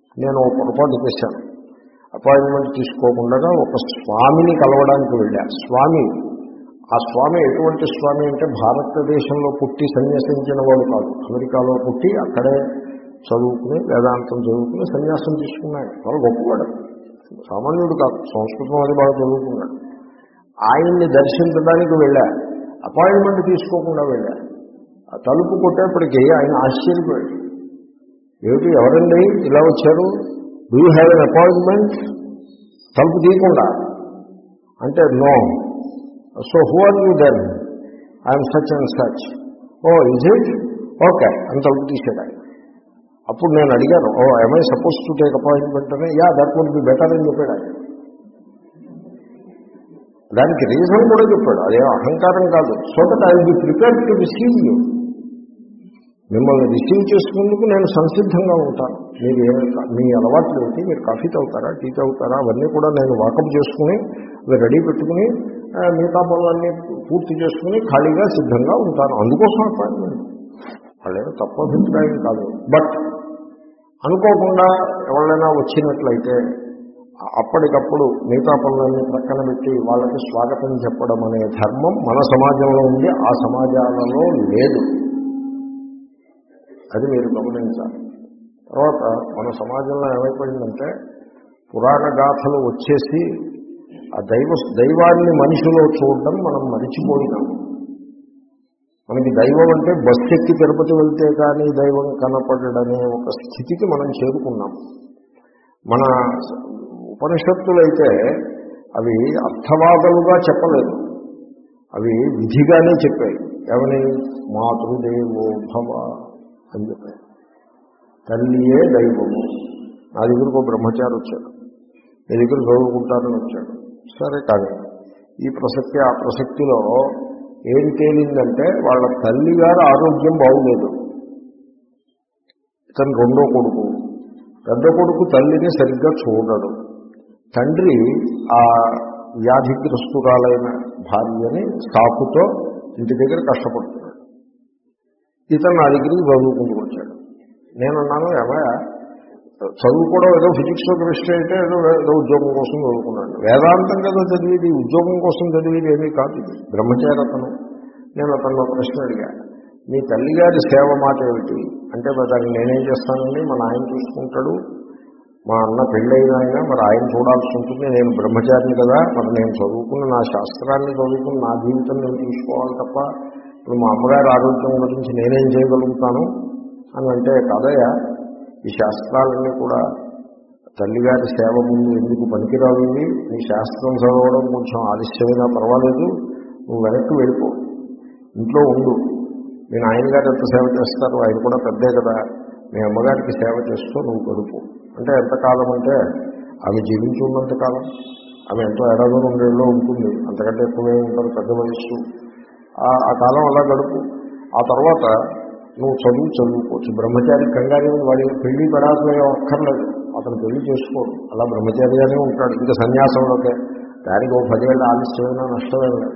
నేను ఒక పొరపాటు చేశాను. అపాయింట్మెంట్ తీసుకోకుండా ఒక స్వామిని కలవడానికి వెళ్ళా. స్వామి, ఆ స్వామి ఎటువంటి స్వామి అంటే భారతదేశంలో పుట్టి సన్యాసించిన వాడు కాదు. అమెరికాలో పుట్టి అక్కడే చదువుకుని వేదాంతం చదువుకుని సన్యాసం తీసుకున్నాడు. చాలా గొప్పవాడు, సామాన్యుడు కాదు, సంస్కృతం అది బాగా చదువుకున్నాడు. ఆయన్ని దర్శించడానికి వెళ్ళా, అపాయింట్మెంట్ తీసుకోకుండా వెళ్ళా. ఆ తలుపు కొట్టేప్పటికీ ఆయన ఆశ్చర్యపోయాడు. ఏమిటి, ఎవరండి ఇలా వచ్చారు, do you have an appointment, తలుపు తీయకుండా అంటే no. So who are you then, I'm such and such. Oh is it, okay అని తలుపు తీసాడు ఆయన. అప్పుడు నేను అడిగాను, oh I I suppose to take appointment అని. Yeah that would be better అని చెప్పాడు ఆయన. దానికి రీజన్ కూడా చెప్పాడు, అదే అహంకారం కాదు. So that I will be prepared to receive you, మిమ్మల్ని రిసీవ్ చేసుకునేందుకు నేను సంసిద్ధంగా ఉంటాను. మీరు ఏ మీ అలవాట్లు ఏంటి, మీరు కాఫీ తాగుతారా, టీ తాగుతారా, అవన్నీ కూడా నేను వాకప్ చేసుకుని అవి రెడీ పెట్టుకుని మిగతా పనులన్నీ పూర్తి చేసుకుని ఖాళీగా సిద్ధంగా ఉంటాను. అందుకోసం అపాయింట్మెంట్. వాళ్ళేమో తప్ప అభిప్రాయం కాదు. బట్ అనుకోకుండా ఎవరైనా వచ్చినట్లయితే అప్పటికప్పుడు మిగతా పనులన్నీ ప్రక్కన పెట్టి వాళ్ళకి స్వాగతం చెప్పడం అనే ధర్మం మన సమాజంలో ఉంది, ఆ సమాజాలలో లేదు. అది మీరు గమనించాలి. తర్వాత మన సమాజంలో ఏమైపోయిందంటే పురాణ గాథలు వచ్చేసి ఆ దైవ దైవాన్ని మనిషిలో చూడడం మనం మరిచిపోయినాం. మనకి దైవం అంటే బస్సు ఎక్కి తిరుపతి వెళ్తే కానీ దైవం కనపడడనే ఒక స్థితికి మనం చేరుకున్నాం. మన ఉపనిషత్తులైతే అవి అర్థవాదాలుగా చెప్పలేదు, అవి విధిగానే చెప్పాయి. ఏమని, మాతృదేవో భవ అని చెప్పారు. తల్లియే దైవము. నా దగ్గరకు బ్రహ్మచారి వచ్చాడు, మీ దగ్గర చదువుకుంటారని వచ్చాడు. సరే, కానీ ఈ ప్రసక్తి ఆ ప్రసక్తిలో ఏం తేలిందంటే వాళ్ళ తల్లి గారు ఆరోగ్యం బాగులేదు. ఇతను రెండో కొడుకు. పెద్ద కొడుకు తల్లిని సరిగ్గా చూడడు. తండ్రి ఆ వ్యాధిగ్రస్తురాలైన భార్యని సాకుతో ఇంటి దగ్గర కష్టపడుతున్నాడు. ఇతను నా దగ్గరికి చదువుకుంటూ వచ్చాడు. నేనున్నాను, ఏమయ్యా చదువుకోవడం ఏదో ఫిజిక్స్ కెమిస్ట్రీ అయితే ఏదో ఏదో ఉద్యోగం కోసం చదువుకున్నాడు. వేదాంతం కదా చదివేది, ఉద్యోగం కోసం చదివేది ఏమీ కాదు. ఇది బ్రహ్మచారి అతను. నేను అతను ప్రశ్న అడిగా, మీ తల్లిగారి సేవ మాట ఏమిటి అంటే, దాన్ని నేనేం చేస్తానండి, మన ఆయన చూసుకుంటాడు, మా అన్న పెళ్ళైన ఆయన మరి ఆయన చూడాల్సి ఉంటుంది, నేను బ్రహ్మచారిని కదా, మరి నేను చదువుకున్న నా శాస్త్రాన్ని చదువుకుని నా జీవితం నేను చూసుకోవాలి తప్ప ఇప్పుడు మా అమ్మగారి ఆరోగ్యం గురించి నేనేం చేయగలుగుతాను అని అంటే, కాదయ్యా ఈ శాస్త్రాలన్నీ కూడా తల్లిగారి సేవ ముందు ఎందుకు పనికిరావు, నీ శాస్త్రం చదవడం కొంచెం ఆలస్యమైనా పర్వాలేదు, నువ్వు వెనక్కి వెళ్ళిపో, ఇంట్లో ఉండు, మీ నాయనగారు ఎంత సేవ చేస్తారు, ఆయన కూడా పెద్దే కదా, మీ అమ్మగారికి సేవ చేస్తూ నువ్వు గడుపు. అంటే ఎంతకాలం అంటే ఆమె జీవించి ఉన్నంతకాలం, ఆమె ఎంతో ఏడాదో రెండేళ్ళలో ఉంటుంది, అంతకంటే ఎక్కువే ఉంటారు, పెద్ద వయస్సు. ఆ కాలం అలా గడుపు. ఆ తర్వాత నువ్వు చదువు చదువుకోవచ్చు. బ్రహ్మచారి కంగారు వాడి పెళ్లి పడాల్సిన అక్కర్లేదు, అతను పెళ్లి చేసుకోడు, అలా బ్రహ్మచారిగానే ఉంటాడు. ఇంకా సన్యాసంలోకే దానికి ఓ పదేళ్ళ ఆలస్యమైనా నష్టమే లేదు.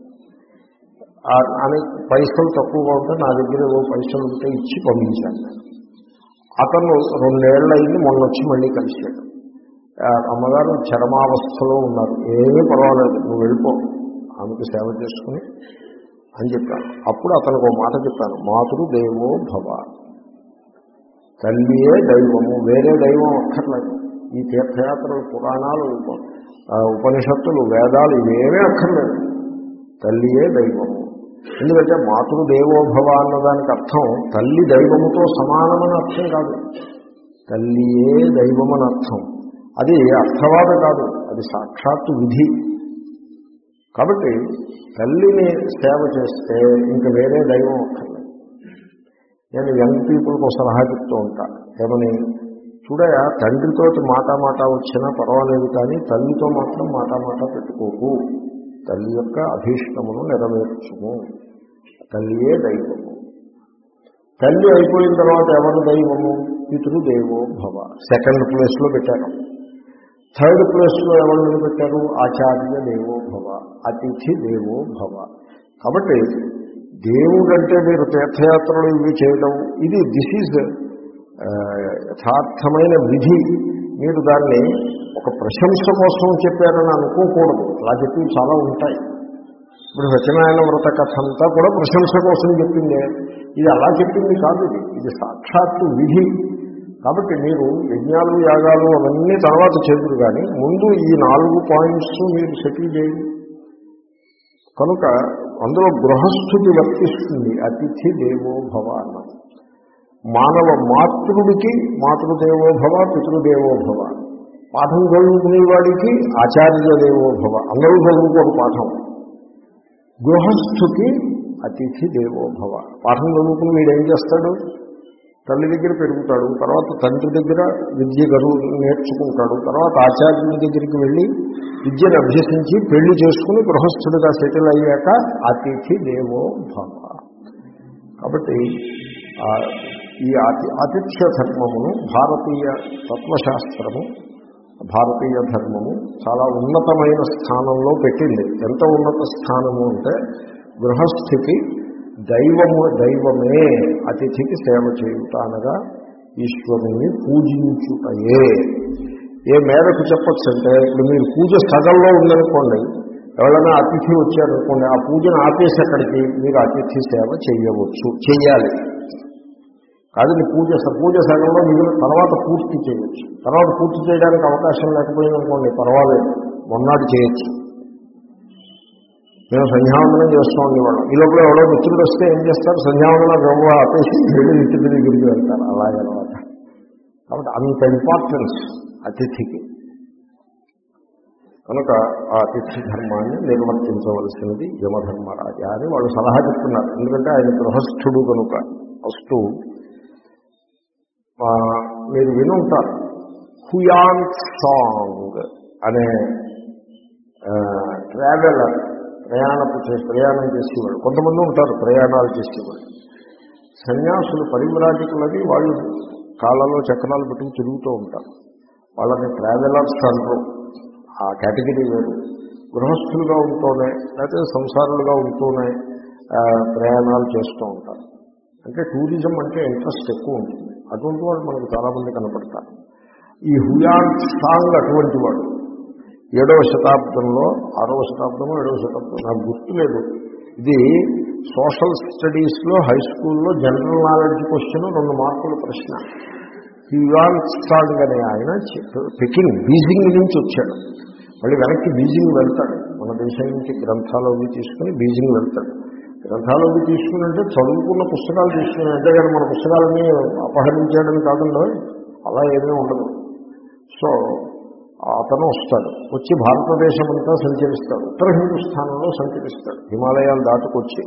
అని పైసలు తక్కువగా ఉంటే నా దగ్గర ఓ పైసలు ఉంటే ఇచ్చి పంపించాను. అతను రెండేళ్ళు అయింది, మొన్న వచ్చి మళ్ళీ కలిసాడు. అమ్మగారు చరమావస్థలో ఉన్నారు, ఏమీ పర్వాలేదు నువ్వు వెళ్ళిపో, ఆమెకు సేవ చేసుకుని అని చెప్పాను. అప్పుడు అతనికి ఒక మాట చెప్పాను, మాతృ దేవో భవ, తల్లియే దైవము, వేరే దైవం అక్కర్లేదు. ఈ తీర్థయాత్రలు, పురాణాలు, ఉపనిషత్తులు, వేదాలు ఇవేమీ అక్కర్లేదు, తల్లియే దైవము. ఎందుకంటే మాతృదేవో భవ అన్నదానికి అర్థం తల్లి దైవముతో సమానమని అర్థం కాదు, తల్లియే దైవమని అర్థం. అది అర్థవాద కాదు, అది సాక్షాత్తు విధి. కాబట్టి తల్లిని సేవ చేస్తే ఇంకా వేరే దైవం అక్కర్లేదు. నేను యంగ్ పీపుల్కి ఒక సలహా చెప్తూ ఉంటాను, ఏమని, చూడయా తండ్రితోటి మాట మాట వచ్చినా పర్వాలేదు, కానీ తల్లితో మాత్రం మాట మాట పెట్టుకోకు, తల్లి యొక్క అభీష్టమును నెరవేర్చుము, తల్లియే దైవము. తల్లి అయిపోయిన తర్వాత ఎవరు దైవము, పితృదేవో భవ సెకండ్ ప్లేస్లో పెట్టారు. థర్డ్ ప్లేస్లో ఎవరిని పెట్టారు, ఆచార్య దేవో భవ, అతిథి దేవో భవ. కాబట్టి దేవుడంటే మీరు తీర్థయాత్రలు ఇవి చేయడం, ఇది దిస్ ఈజ్ యథార్థమైన విధి. మీరు దాన్ని ఒక ప్రశంస కోసం చెప్పారని అనుకోకూడదు. అలా చెప్పి చాలా ఉంటాయి. ఇప్పుడు సత్యనారాయణ వ్రత కథ అంతా కూడా ప్రశంస కోసం చెప్పిందే. ఇది అలా చెప్పింది కాదు, ఇది ఇది సాక్షాత్తు విధి. కాబట్టి మీరు యజ్ఞాలు యాగాలు అవన్నీ తర్వాత చేతులు, కానీ ముందు ఈ నాలుగు పాయింట్స్ మీరు సెటిల్ చేయండి. కనుక అందులో గృహస్థుకి వర్తిస్తుంది అతిథి దేవో భవ అన్నది. మానవ మాతృడికి మాతృదేవో భవ, పితృదేవో భవ. పాఠం చదువుకునేవాడికి ఆచార్య దేవో భవ. అందరూ చదువుకోరు పాఠం. గృహస్థుకి అతిథి దేవో భవ. పాఠం చదువుకుని వీడు ఏం చేస్తాడు? తల్లి దగ్గర పెరుగుతాడు, తర్వాత తండ్రి దగ్గర విద్య గరువు నేర్చుకుంటాడు, తర్వాత ఆచార్యుని దగ్గరికి వెళ్ళి విద్యను అభ్యసించి పెళ్లి చేసుకుని గృహస్థుడిగా సెటిల్ అయ్యాక అతిథి దేవో భవ. కాబట్టి ఈ ఆతి ఆతిథ్య ధర్మమును భారతీయ తత్వశాస్త్రము, భారతీయ ధర్మము చాలా ఉన్నతమైన స్థానంలో పెట్టింది. ఎంత ఉన్నత స్థానము అంటే గృహస్థితి దైవము దైవమే అతిథికి సేవ చేయుట అనగా ఈశ్వరుని పూజించుటయే. ఏ మేరకు చెప్పచ్చు అంటే, ఇప్పుడు మీరు పూజ సగంలో ఉందనుకోండి, ఎవరైనా అతిథి వచ్చారనుకోండి, ఆ పూజను ఆపేసి అక్కడికి మీరు అతిథి సేవ చేయవచ్చు, చెయ్యాలి. కాదు పూజ పూజ సగంలో మిగిలిన తర్వాత పూర్తి చేయొచ్చు. తర్వాత పూర్తి చేయడానికి అవకాశం లేకపోయిందనుకోండి, పర్వాలేదు, మొన్నటి చేయొచ్చు. మేము సంధ్యావందనం చేస్తూ ఉండేవాళ్ళం. ఈ లోపల ఎవరో మిత్రుడు వస్తే ఏం చేస్తారు? సంధ్యావందనం గొప్ప ఆపేసి వెళ్ళి మిత్రుడి దగ్గరికి వెళ్తారు. అలాగనమాట. కాబట్టి అంత ఇంపార్టెన్స్ అతిథికి. కనుక ఆ అతిథి ధర్మాన్ని నిర్వర్తించవలసినది యమధర్మరాజా అని వాళ్ళు సలహా చెప్తున్నారు. ఎందుకంటే ఆయన గృహస్థుడు కనుక. ఫస్ట్ మీరు వినుంటారు, హుయాన్ సాంగ్ అనే ట్రావెలర్, ప్రయాణపు చేసి ప్రయాణం చేసేవాడు. కొంతమంది ఉంటారు ప్రయాణాలు చేసేవాడు. సన్యాసులు పరివ్రాజకులని వాళ్ళు కాళ్ళలో చక్రాలు పెట్టుకుని తిరుగుతూ ఉంటారు. వాళ్ళని ట్రావెలర్స్ అంటారు. ఆ కేటగిరీ వేరు. గృహస్థులుగా ఉంటూనే లేకపోతే సంసారులుగా ఉంటూనే ప్రయాణాలు చేస్తూ ఉంటారు. అంటే టూరిజం అంటే ఇంట్రెస్ట్ ఎక్కువ ఉంటుంది. అటువంటి వాళ్ళు మనకు చాలామంది కనపడతారు. ఈ హుయాన్ సాంగ్ అటువంటి వాడు. ఏడవ శతాబ్దంలో, ఆరవ శతాబ్దమో ఏడవ శతాబ్దం నాకు గుర్తులేదు. ఇది సోషల్ స్టడీస్లో హై స్కూల్లో జనరల్ నాలెడ్జ్ క్వశ్చన్, రెండు మార్కుల ప్రశ్న. హ్యూయాన్ సాంగ్ అనే ఆయన పెకింగ్ బీజింగ్ నుంచి వచ్చాడు. మళ్ళీ వెనక్కి బీజింగ్ వెళ్తాడు. మన దేశం నుంచి గ్రంథాలు అవి తీసుకుని బీజింగ్ వెళ్తాడు. గ్రంథాలు అవి తీసుకుని అంటే చదువుకున్న పుస్తకాలు తీసుకుని, అంటే కానీ మన పుస్తకాలని అపహరించాడని కాకుండా అలా ఏమీ ఉండదు. సో అతను వస్తాడు. వచ్చి భారతదేశం అంతా సంచరిస్తాడు. ఉత్తర హిందుస్థానంలో సంచరిస్తాడు. హిమాలయాలు దాటుకొచ్చి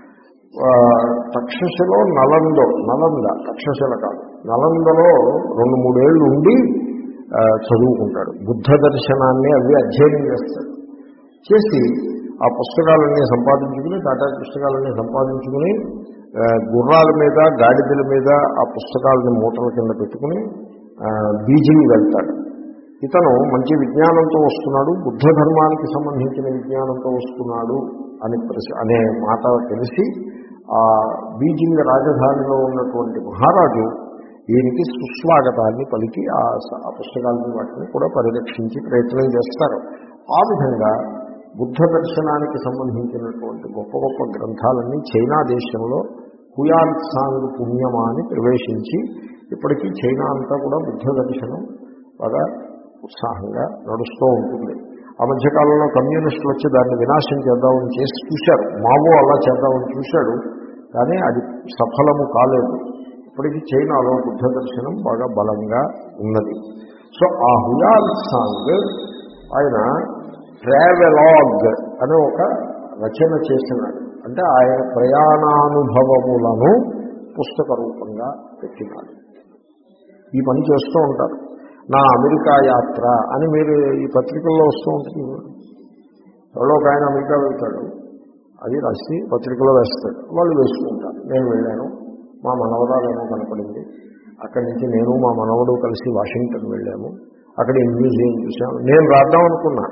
తక్షశిలో నలందో నలంద తక్షశిల కాదు నలందలో రెండు మూడేళ్లు ఉండి చదువుకుంటాడు. బుద్ధ దర్శనాన్ని అవి అధ్యయనం చేస్తాడు. చేసి ఆ పుస్తకాలన్నీ సంపాదించుకుని, టాటా పుస్తకాలన్నీ సంపాదించుకుని గుర్రాల మీద గాడిదల మీద ఆ పుస్తకాలని మూటల కింద పెట్టుకుని బీజింగ్ వెళ్తాడు. ఇతను మంచి విజ్ఞానంతో వస్తున్నాడు, బుద్ధ ధర్మానికి సంబంధించిన విజ్ఞానంతో వస్తున్నాడు అని అనే మాట తెలిసి ఆ బీజింగ్ రాజధానిలో ఉన్నటువంటి మహారాజు ఈయనకి సుస్వాగతాన్ని పలికి ఆ పుస్తకాలని వాటిని కూడా పరిరక్షించి ప్రయత్నం చేస్తారు. ఆ విధంగా బుద్ధ దర్శనానికి సంబంధించినటువంటి గొప్ప గొప్ప గ్రంథాలన్నీ చైనా దేశంలో హుయాన్ సాంగ్ పుణ్యమాని ప్రవేశించి ఇప్పటికీ చైనా అంతా కూడా బుద్ధ దర్శనం బాగా ఉత్సాహంగా నడుస్తూ ఉంటుంది. ఆ మధ్యకాలంలో కమ్యూనిస్టులు వచ్చి దాన్ని వినాశం చేద్దామని చేసి చూశారు. మావో అలా చేద్దామని చూశాడు, కానీ అది సఫలము కాలేదు. ఇప్పటికీ చైనాలో బుద్ధ దర్శనం బాగా బలంగా ఉన్నది. సో ఆ హుయాన్ సాంగ్ ఆయన ట్రావెలాగ్ అనే ఒక రచన చేసినాడు. అంటే ఆయన ప్రయాణానుభవములను పుస్తక రూపంగా పెట్టినాడు. ఈ పని చేస్తూ ఉంటారు. నా అమెరికా యాత్ర అని మీరు ఈ పత్రికల్లో వస్తూ ఉంటుంది. ఎవరో ఒక ఆయన అమెరికా వెళ్తాడు, అది రాసి పత్రికలో వేస్తాడు. వాళ్ళు వేసుకుంటారు. నేను వెళ్ళాను, మా మనవరాలేమో కనపడింది, అక్కడి నుంచి నేను మా మనవడు కలిసి వాషింగ్టన్ వెళ్ళాము, అక్కడ ఈ మ్యూజియం చూసాము. నేను రాద్దాం అనుకున్నా,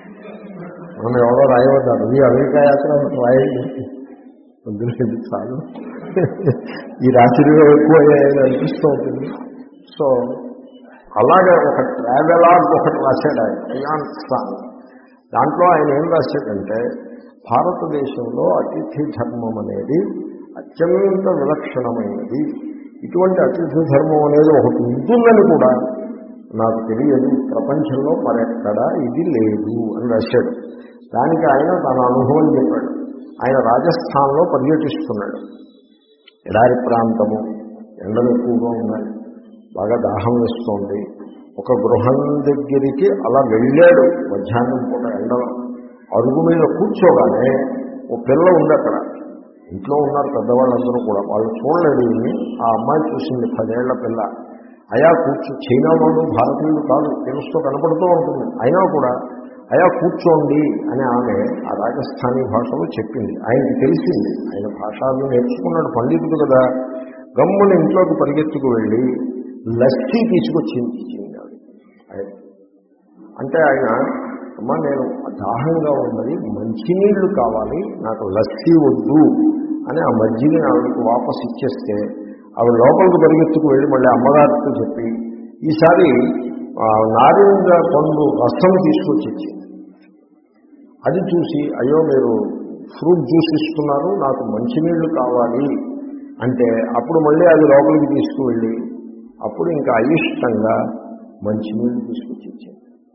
మనం ఎవరో రాయవద్దారు, ఈ అమెరికా యాత్ర రాయండి, వద్దులేదు చాలు, ఈ రాత్రిలో ఎక్కువ అనిపిస్తూ ఉంటుంది. సో అలాగే ఒక ట్రావెలాగ్ ఒకటి రాశాడు ఆయన, హుయాన్ త్సాంగ్. దాంట్లో ఆయన ఏం రాశాడంటే, భారతదేశంలో అతిథి ధర్మం అనేది అత్యంత విలక్షణమైనది. ఇటువంటి అతిథి ధర్మం అనేది ఒకటి ఉంటుందని కూడా నాకు తెలియదు, ప్రపంచంలో మరెక్కడా ఇది లేదు అని రాశాడు. దానికి ఆయన తన అనుభవం చెప్పాడు. ఆయన రాజస్థాన్లో పర్యటిస్తున్నాడు. ఎడారి ప్రాంతము, ఎండలు ఎక్కువగా ఉన్నాయి, బాగా దాహం వేస్తోంది. ఒక గృహం దగ్గరికి అలా వెళ్ళాడు. మధ్యాహ్నం పూట ఎండలో అరుగు మీద కూర్చోగానే ఓ పిల్ల ఉంది అక్కడ. ఇంట్లో ఉన్నారు పెద్దవాళ్ళందరూ కూడా, వాళ్ళు చూడలేదు ఈయన్ని. ఆ అమ్మాయి చూసింది, పదేళ్ల పిల్ల. అయా కూర్చో, చైనా వాళ్ళు భారతీయులు కాదు, తెలుస్తూ కనపడుతూ ఉంటుంది. అయినా కూడా అయా కూర్చోండి అని ఆమె ఆ రాజస్థానీ భాషలో చెప్పింది. ఆయనకి తెలిసింది, ఆయన భాషలు నేర్చుకున్నాడు, పండితుడు కదా. గమ్మున ఇంట్లోకి పరిగెత్తుకు వెళ్ళి లస్సీ తీసుకొచ్చింది. అంటే ఆయన, అమ్మా నేను దాహంగా ఉన్నది, మంచినీళ్లు కావాలి, నాకు లస్సీ వద్దు అని ఆ మజ్జిగని ఆవిడకి వాపసు ఇచ్చేస్తే ఆవిడ లోపలికి పరిగెత్తుకు వెళ్ళి మళ్ళీ అమ్మగారితో చెప్పి ఈసారి నారింజ పండు రసం తీసుకొచ్చి ఇచ్చింది. అది చూసి, అయ్యో మీరు ఫ్రూట్ జ్యూస్ ఇస్తున్నారు, నాకు మంచినీళ్లు కావాలి అంటే అప్పుడు మళ్ళీ అది లోపలికి తీసుకువెళ్ళి అప్పుడు ఇంకా అయిష్టంగా మంచినీళ్ళు తీసుకొచ్చి ఇచ్చింది.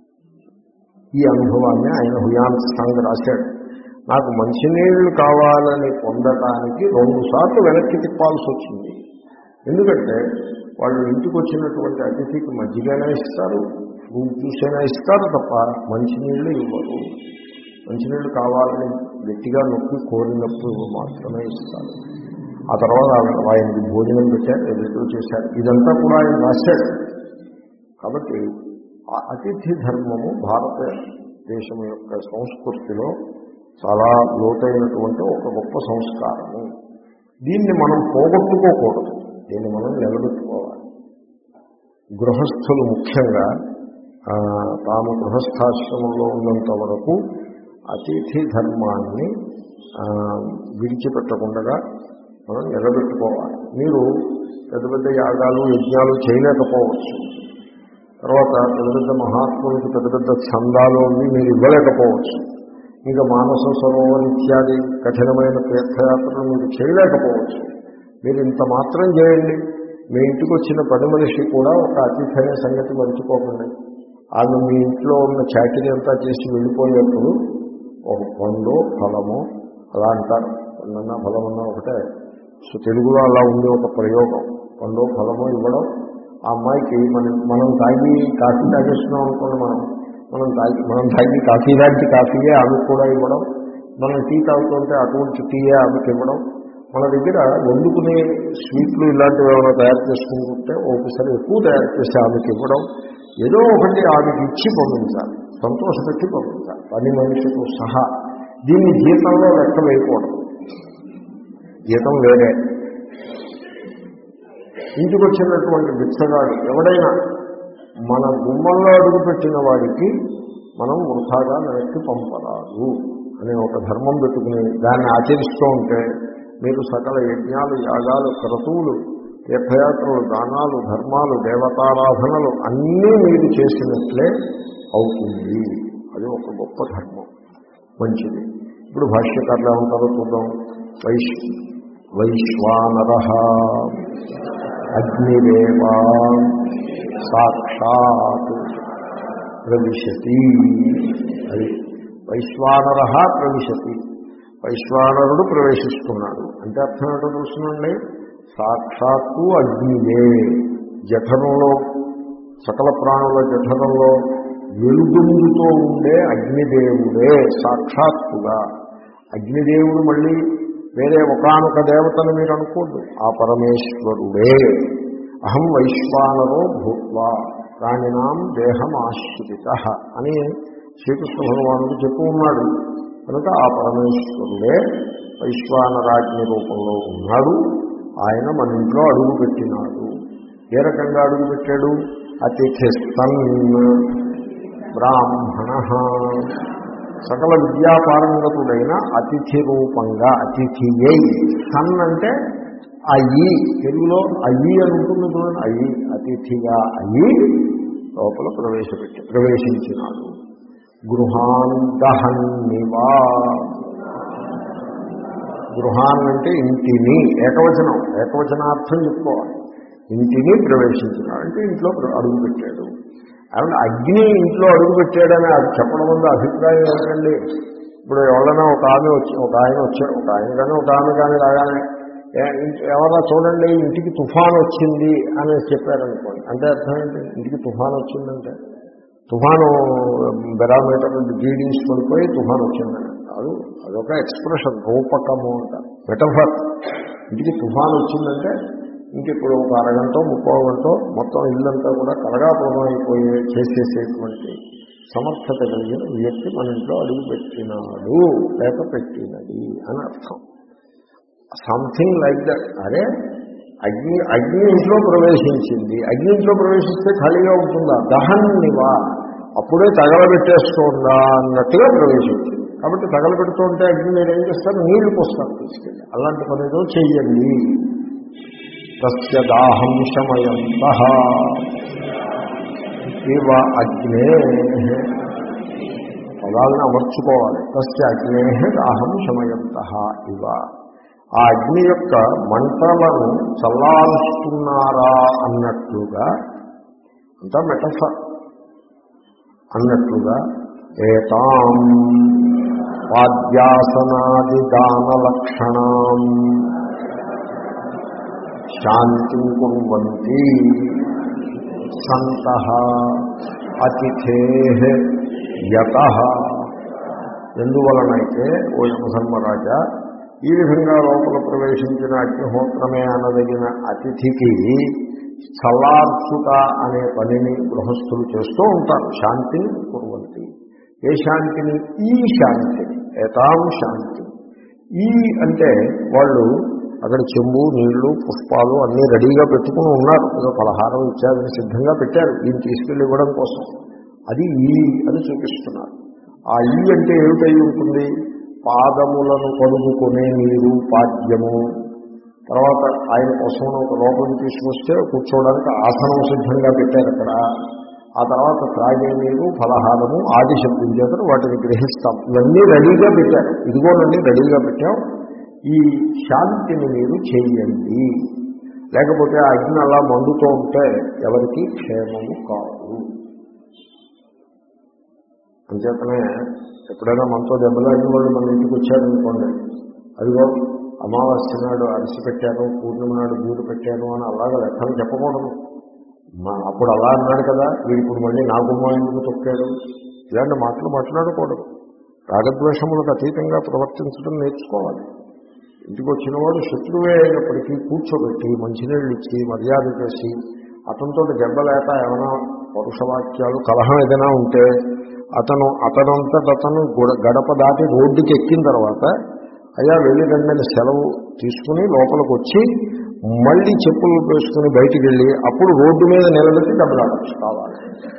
ఈ అనుభవాన్ని ఆయన హుయాన్ త్సాంగ్ రాశాడు. నాకు మంచినీళ్లు కావాలని పొందటానికి రెండు సార్లు వెనక్కి తిప్పాల్సి వచ్చింది. ఎందుకంటే వాళ్ళు ఇంటికి వచ్చినటువంటి అతిథికి మజ్జిగైనా ఇస్తారు, ఫ్రూట్ జ్యూస్ అయినా ఇస్తారు తప్ప మంచినీళ్ళు ఇవ్వరు. మంచినీళ్ళు కావాలని గట్టిగా నొప్పి కోరినప్పుడు మాత్రమే ఇస్తారు. ఆ తర్వాత ఆయనకి భోజనం పెట్టారు, ఎదురు చేశారు. ఇదంతా కూడా ఆయన రాశాడు. కాబట్టి అతిథి ధర్మము భారతదేశం యొక్క సంస్కృతిలో చాలా లోతైనటువంటి ఒక గొప్ప సంస్కారము. దీన్ని మనం పోగొట్టుకోకూడదు, దీన్ని మనం నిలబెట్టుకోవాలి. గృహస్థులు ముఖ్యంగా తాము గృహస్థాశ్రమంలో ఉన్నంత వరకు అతిథి ధర్మాన్ని విడిచిపెట్టకుండా మనం నిలబెట్టుకోవాలి. మీరు పెద్ద పెద్ద యాగాలు యజ్ఞాలు చేయలేకపోవచ్చు, తర్వాత పెద్ద పెద్ద మహాత్ములకి పెద్ద పెద్ద ఛందాలు అవి మీరు ఇవ్వలేకపోవచ్చు, ఇంకా మానస సరోవర్ ఇత్యాది కఠినమైన తీర్థయాత్రలు మీరు చేయలేకపోవచ్చు. మీరు ఇంత మాత్రం చేయండి, మీ ఇంటికి వచ్చిన పని మనిషి కూడా ఒక అతిథి అనే సంగతి మర్చిపోకండి. ఆమె మీ ఇంట్లో ఉన్న చాకరీ అంతా చేసి వెళ్ళిపోయేప్పుడు ఒక పండు ఫలము అలా అంటారు, పండన్నా ఫలమన్నా ఒకటే. సో తెలుగులో అలా ఉంది ఒక ప్రయోగం, పండు ఫలము ఇవ్వడం. ఆ అమ్మాయికి మనం మనం తాగి కాఫీ తాగేస్తున్నాం అనుకోండి, మనం మనం తాగి మనం తాగి కాఫీ లాంటి కాఫీయే ఆమెకు కూడా ఇవ్వడం, మనం టీ తాగుతుంటే అటువంటి టీయే ఆమెకి ఇవ్వడం. మన దగ్గర వండుకునే స్వీట్లు ఇలాంటివి ఏమైనా తయారు చేసుకుంటుంటే ఒకసారి ఎక్కువ తయారు చేసి ఆమెకి ఇవ్వడం, ఏదో ఒకటి ఆమెకి ఇచ్చి పంపించాలి, సంతోషపెట్టి పంపించాలి, పని మనిషితో సహా. దీన్ని జీతంలో లెక్క వేయకూడదు, జీతం వేరే. ఇంటికి వచ్చినటువంటి బిచ్చగాడు ఎవడైనా మన గుమ్మంలో అడుగుపెట్టిన వాడికి మనం వృథాగా వెనక్కి పంపరాదు అనే ఒక ధర్మం పెట్టుకుని దాన్ని ఆచరిస్తూ ఉంటే మీరు సకల యజ్ఞాలు, యాగాలు, క్రతువులు, తీర్థయాత్రలు, దానాలు, ధర్మాలు, దేవతారాధనలు అన్నీ మీరు చేసినట్లే అవుతుంది. అది ఒక గొప్ప ధర్మం, మంచిది. ఇప్పుడు భాష్యకారులు ఏమంటారో చూద్దాం. వైశ్ వైశ్వానర అగ్నిదేవా సాక్షాత్ ప్రవిశతి. అది వైశ్వానర ప్రవిశతి, వైశ్వానరుడు ప్రవేశిస్తున్నాడు అంటే అర్థం ఏంటో చూస్తున్నాండి. సాక్షాత్తు అగ్నియే, జఠరంలో సకల ప్రాణుల జఠరంలో వెలుగుందుతో ఉండే అగ్నిదేవుడే సాక్షాత్తుగా. అగ్నిదేవుడు మళ్ళీ వేరే ఒకానొక దేవతను మీరు అనుకోద్దు, ఆ పరమేశ్వరుడే. అహం వైశ్వానరో భూత్వా ప్రాణినాం దేహమాశ్రిత అని శ్రీకృష్ణ భగవానుడు చెప్పు ఉన్నాడు. కనుక ఆ పరమేశ్వరుడే వైశ్వానరాజ్ఞి రూపంలో ఉన్నాడు. ఆయన మన ఇంట్లో అడుగుపెట్టినాడు. ఏ రకంగా అడుగుపెట్టాడు? అతిథి సన్ బ్రాహ్మణ, సకల విద్యాపారంగతుడైన అతిథి రూపంగా, అతిథియై. సన్ అంటే అయ్యి తెలుగులో అయ్యి అని ఉంటుంది చూడండి, అయ్యి అతిథిగా అయ్యి లోపల ప్రవేశపెట్టి ప్రవేశించినాడు. గృహాన్ దహన్నివా, గృహాన్ అంటే ఇంటిని, ఏకవచనం, ఏకవచనార్థం చెప్పుకోవాలి. ఇంటిని ప్రవేశించినాడు అంటే ఇంట్లో అడుగు పెట్టాడు. కాబట్టి అగ్ని ఇంట్లో అడుగు పెట్టాడని అది చెప్పడం వల్ల అభిప్రాయం ఏంటండి? ఇప్పుడు ఎవరైనా ఒక ఆమె వచ్చి ఒక ఆయన వచ్చాడు, ఒక ఆయన కానీ ఒక ఆమె కానీ రాగానే ఎవరైనా చూడండి ఇంటికి తుఫాన్ వచ్చింది అని చెప్పారనుకోండి, అంటే అర్థం ఏంటి? ఇంటికి తుఫాన్ వచ్చిందంటే తుఫాను బెరామీటర్ రీడింగ్స్ పడిపోయి తుఫాన్ వచ్చిందని కాదు. అదొక ఎక్స్ప్రెషన్, రూపకము అంటారు, మెటఫర్. ఇంటికి తుఫాన్ వచ్చిందంటే ఇంక ఇప్పుడు ఒక అరగంట ముప్పై గంట మొత్తం ఇల్లంతా కూడా కలగాపురం అయిపోయి చేసేసేటువంటి సమర్థత కలిగిన వ్యక్తి మన ఇంట్లో అడుగు పెట్టినాడు లేక పెట్టినది అని అర్థం. Something like that. అరే అగ్ని అగ్ని ఇంట్లో ప్రవేశించింది, అగ్ని ఇంట్లో ప్రవేశిస్తే ఖాళీగా ఉంటుందా? దహన్నివా, అప్పుడే తగలబెట్టేస్తుందా అన్నట్టుగా ప్రవేశించింది. కాబట్టి తగలబెడుతూ ఉంటే అగ్ని మీరు ఏం చేస్తారు? నీళ్లు పోస్తారు తీసుకెళ్ళి. అలాంటి పనితో చెయ్యండి. తస్య దాహం శమయంతః ఇవ అగ్నే, పదాలను అమర్చుకోవాలి. తస్య అగ్నే దాహం శమయంతః ఇవ, ఆ అగ్ని యొక్క మంటలను చల్లారుస్తున్నారా అన్నట్లుగా, అంతా మెటఫర్ అన్నట్లుగా, ఏతాం పాద్యాసనాది దాన లక్షణం శాంతిం కుర్వంతి సంతః అతిథేః యతః. ఎందువలనైతే ఓ యమధర్మరాజా, ఈ విధంగా లోపల ప్రవేశించిన అగ్నిహోత్రమే అనదగిన అతిథికి చల్లార్చుట అనే పనిని గృహస్థులు చేస్తూ ఉంటారు. శాంతిని కుర్వంతి, ఏ శాంతిని? ఈ శాంతిని, ఏతాం శాంతి. ఈ అంటే వాళ్ళు అక్కడ చెంబు, నీళ్లు, పుష్పాలు అన్నీ రెడీగా పెట్టుకుని ఉన్నారు. ఏదో పలహారం ఇత్యాదిని సిద్ధంగా పెట్టారు ఈయన తీసుకెళ్ళి ఇవ్వడం కోసం. అది ఈ అని చూపిస్తున్నారు. ఆ ఈ అంటే ఏమిటై ఉంటుంది? పాదములను కడుగుకునే నీరు, పాద్యము. తర్వాత ఆయన కోసం ఒక లోపల తీసుకొస్తే కూర్చోవడానికి ఆసనం సిద్ధంగా పెట్టారు అక్కడ. ఆ తర్వాత త్రాగే నీరు, ఫలహారము ఆది శబ్దం చేత వాటిని గ్రహిస్తాం. ఇవన్నీ రెడీగా పెట్టారు. ఇదిగోనండి రెడీగా పెట్టాం, ఈ శాంతిని మీరు చేయండి. లేకపోతే ఆ అగ్ని అలా మండుతూ ఉంటే ఎవరికి క్షేమము కాదు. అంచేతనే ఎప్పుడైనా మనతో దెబ్బలాడిన వాళ్ళు మన ఇంటికి వచ్చారనుకోండి, అదిగో అమావాస్య నాడు అరిసి పెట్టాను, పూర్ణిమ నాడు గూడు పెట్టాను అని అలాగే లెక్కలు చెప్పకూడదు. మా అప్పుడు అలా అన్నాడు కదా, వీడు ఇప్పుడు మళ్ళీ నా గుమ్మ ఎందుకు తొక్కాడు, ఇలాంటి మాటలు మాట్లాడకూడదు. రాగద్వేషములకు అతీతంగా ప్రవర్తించడం నేర్చుకోవాలి. ఇంటికి వచ్చిన వాడు శత్రువే అయినప్పటికీ కూర్చోబెట్టి మంచినీళ్ళు ఇచ్చి మర్యాద చేసి అతనితో దెబ్బలేక ఏమైనా పరుషవాక్యాలు కలహం ఏదైనా ఉంటే అతను అతనంతట అతను గడప దాటి రోడ్డుకి ఎక్కిన తర్వాత అయ్యా వెళ్ళి రండి సెలవు తీసుకుని లోపలికి వచ్చి మళ్ళీ చెప్పులు వేసుకుని బయటికి వెళ్ళి అప్పుడు రోడ్డు మీద నిలబెట్టి దెబ్బలాడచ్చు కావాలి.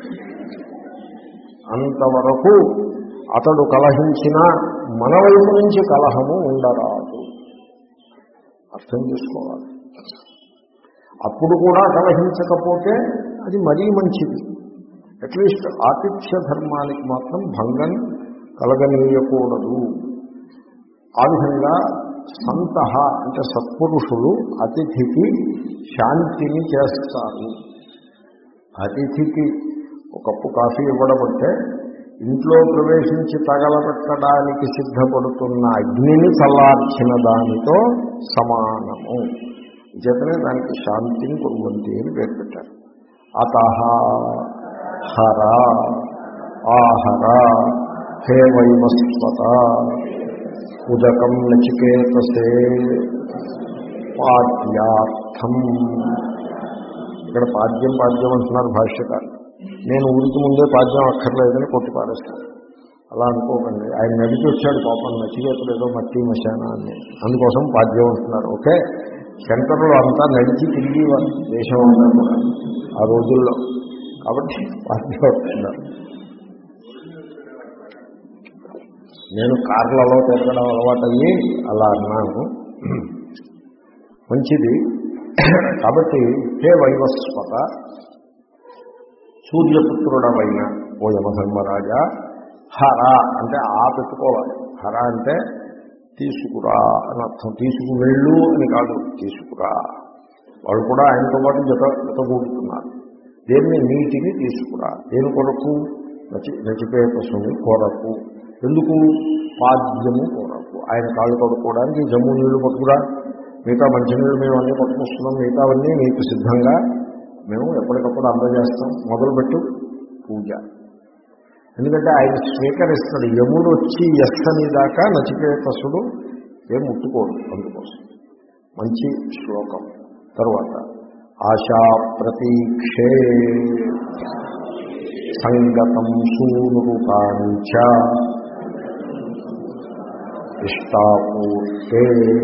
అంతవరకు అతడు కలహించిన మన వైపు నుంచి కలహము ఉండరాదు. అర్థం చేసుకోవాలి. అప్పుడు కూడా కలహించకపోతే అది మరీ మంచిది. అట్లీస్ట్ ఆతిథ్య ధర్మానికి మాత్రం భంగం కలగనీయకూడదు. ఆ విధంగా సంతః అంటే సత్పురుషులు అతిథికి శాంతిని చేస్తారు. అతిథికి ఒక కప్పు కాఫీ ఇవ్వడం అంటే ఇంట్లో ప్రవేశించి తగలబెట్టడానికి సిద్ధపడుతున్న అగ్నిని చల్లార్చిన దానితో సమానము. చేతనే దానికి శాంతిని కుర్వంతి అని పేరు పెట్టారు. అతః హర ఆహర హే వైవస్వత ఉదకం నచికేతసే పాద్యార్థం. ఇక్కడ పాద్యం పాద్యం అంటున్నారు భాష్యకారు. నేను ఊరికి ముందే పాద్యం అక్కర్లేదని కొట్టి పారేస్తాను. అలా అనుకోకండి. ఆయన నడిచి వచ్చాడు పాపం, నచికేతుడు ఏదో మట్టి మశాన అని, అందుకోసం పాద్యం అంటున్నారు. ఓకే, శంకరులు అంతా నడిచి తిరిగి దేశం అంతా కూడా ఆ రోజుల్లో, కాబట్టి పాద్యం అంటున్నారు. నేను కార్లలో తిరగడం అలవాటయ్యి అలా అన్నాను. మంచిది. కాబట్టి హే వైవస్వత, సూర్యపుత్రుడమైన ఓ యమధర్మరాజా, హర అంటే ఆ పెట్టుకోవాలి. హర అంటే తీసుకురా అని అర్థం. తీసుకువెళ్ళు అని కాదు, తీసుకురా. వాళ్ళు కూడా ఆయనతో పాటు జత జతగూడుతున్నారు. దేన్ని? నీటిని తీసుకురా. దేని కొరకు? నచి నచికేతసుని కొరకు. ఎందుకు? పాద్యము కొరకు. ఆయన కాళ్ళు పడుకోవడానికి జమ్ము నీళ్లు పట్టుకురా. మిగతా మంచినీళ్ళు మేము అన్నీ పట్టుకొస్తున్నాం, మిగతావన్నీ మీకు సిద్ధంగా మేము ఎప్పటికప్పుడు అందజేస్తాం. మొదలుపెట్టు పూజ. ఎందుకంటే ఆయన స్వీకరిస్తాడు. యముడు వచ్చి ఎస్ అని దాకా నచికేతసుడు ఏం ముట్టుకోడు. అందుకోసం మంచి శ్లోకం. తరువాత ఆశా ప్రతీక్షే సంగతం సూనుకాంచ ఇష్టాపూర్తే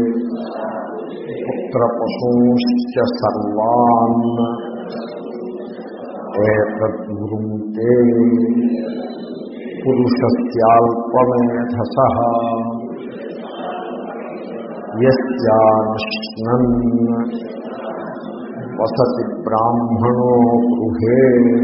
పుత్రపశూశ్చ సర్వాన్ ఏతద్వృంతే పురుషస్యాల్పమేధసః యస్యానశ్నన్ వసతి బ్రాహ్మణో గృహే.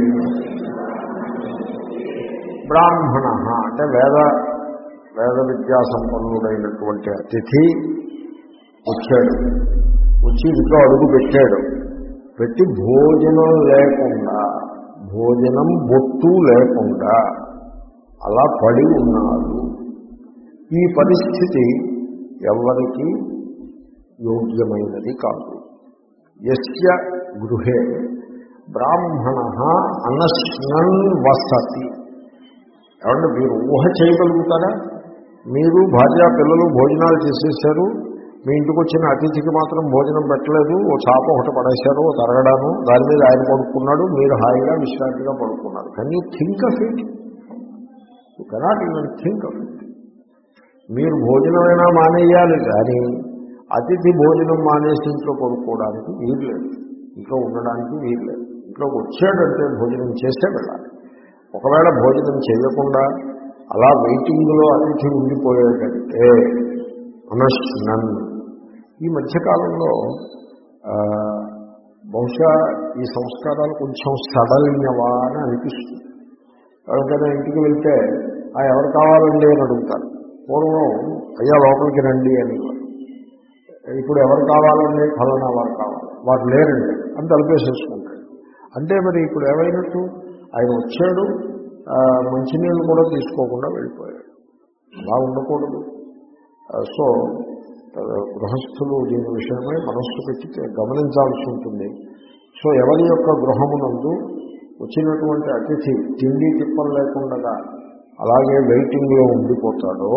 బ్రాహ్మణ అంటే వేద వేద విద్యా సంపన్నుడైనటువంటి అతిథి వచ్చాడు. వచ్చి ఇంట్లో అడుగు పెట్టాడు. పెట్టి భోజనం లేకుండా, భోజనం బొట్టు లేకుండా అలా పడి ఉన్నాడు. ఈ పరిస్థితి ఎవరికి యోగ్యమైనది కాదు. యస్య గృహే బ్రాహ్మణ అనశ్నన్ వసతి. ఏమంటే మీరు ఊహ చేయగలుగుతారా? మీరు భార్య పిల్లలు భోజనాలు చేసేసారు, మీ ఇంటికి వచ్చిన అతిథికి మాత్రం భోజనం పెట్టలేదు, ఓ చాప ఒకటి పడేశారు, ఓ తరగడాను, దాని మీద ఆయన పడుకున్నాడు, మీరు హాయిగా విశ్రాంతిగా పడుకున్నారు. Can you think of it? You cannot even think of it. మీరు భోజనమైనా మానేయాలి, కానీ అతిథి భోజనం మానేసి ఇంట్లో పడుకోవడానికి వీలు లేదు, ఇంట్లో ఉండడానికి వీలు లేదు. ఇంట్లోకి వచ్చాడంటే భోజనం చేసే వెళ్ళాలి. ఒకవేళ భోజనం చేయకుండా అలా వెయిటింగ్లో అతిథి ఉండిపోయేటంటే అనశ్నన్. ఈ మధ్యకాలంలో బహుశా ఈ సంస్కారాలు కొంచెం సడలినవా అని అనిపిస్తుంది. ఎవరికైనా ఇంటికి వెళ్తే ఆ ఎవరు కావాలండి అని అడుగుతారు. పూర్వం అయ్యా లోపలికి రండి అనేవారు. ఇప్పుడు ఎవరు కావాలండి? ఫలానా వారు కావాలి, వారు లేరండి అని తలుపేసేసుకుంటాడు. అంటే మరి ఇప్పుడు ఏమైనట్టు? ఆయన వచ్చాడు, మంచినీళ్ళు కూడా తీసుకోకుండా వెళ్ళిపోయాడు. అలా ఉండకూడదు. సో గృహస్థులు దీని విషయమై మనస్సు పెట్టి గమనించాల్సి ఉంటుంది. సో ఎవరి యొక్క గృహమునందు వచ్చినటువంటి అతిథి తిండి తిప్పలు లేకుండా అలాగే వెయిటింగ్లో ఉండిపోతాడో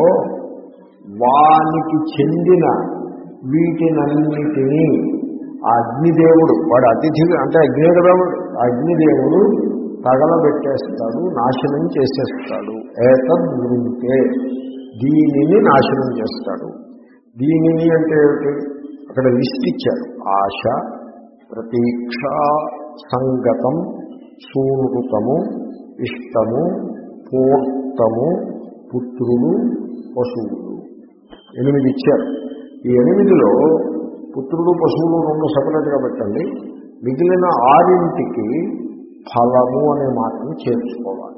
వానికి చెందిన వీటినన్నిటినీ ఆ అగ్నిదేవుడు, వాడు అతిథి అంటే అగ్నే కదా, అగ్నిదేవుడు తగలబెట్టేస్తాడు, నాశనం చేసేస్తాడు. ఏతద్వృంతే, దీనిని నాశనం చేస్తాడు. దీనిని అంటే ఏమిటి? అక్కడ లిస్ట్ ఇచ్చారు. ఆశ, ప్రతీక్ష, సంగతం, సూనృతము, ఇష్టము, పూర్తము, పుత్రులు, పశువులు, ఎనిమిది ఇచ్చారు. ఈ ఎనిమిదిలో పుత్రుడు పశువులు రెండు సపరేట్గా పెట్టండి. మిగిలిన ఆరింటికి ఫలము అనే మాటను చేర్చుకోవాలి.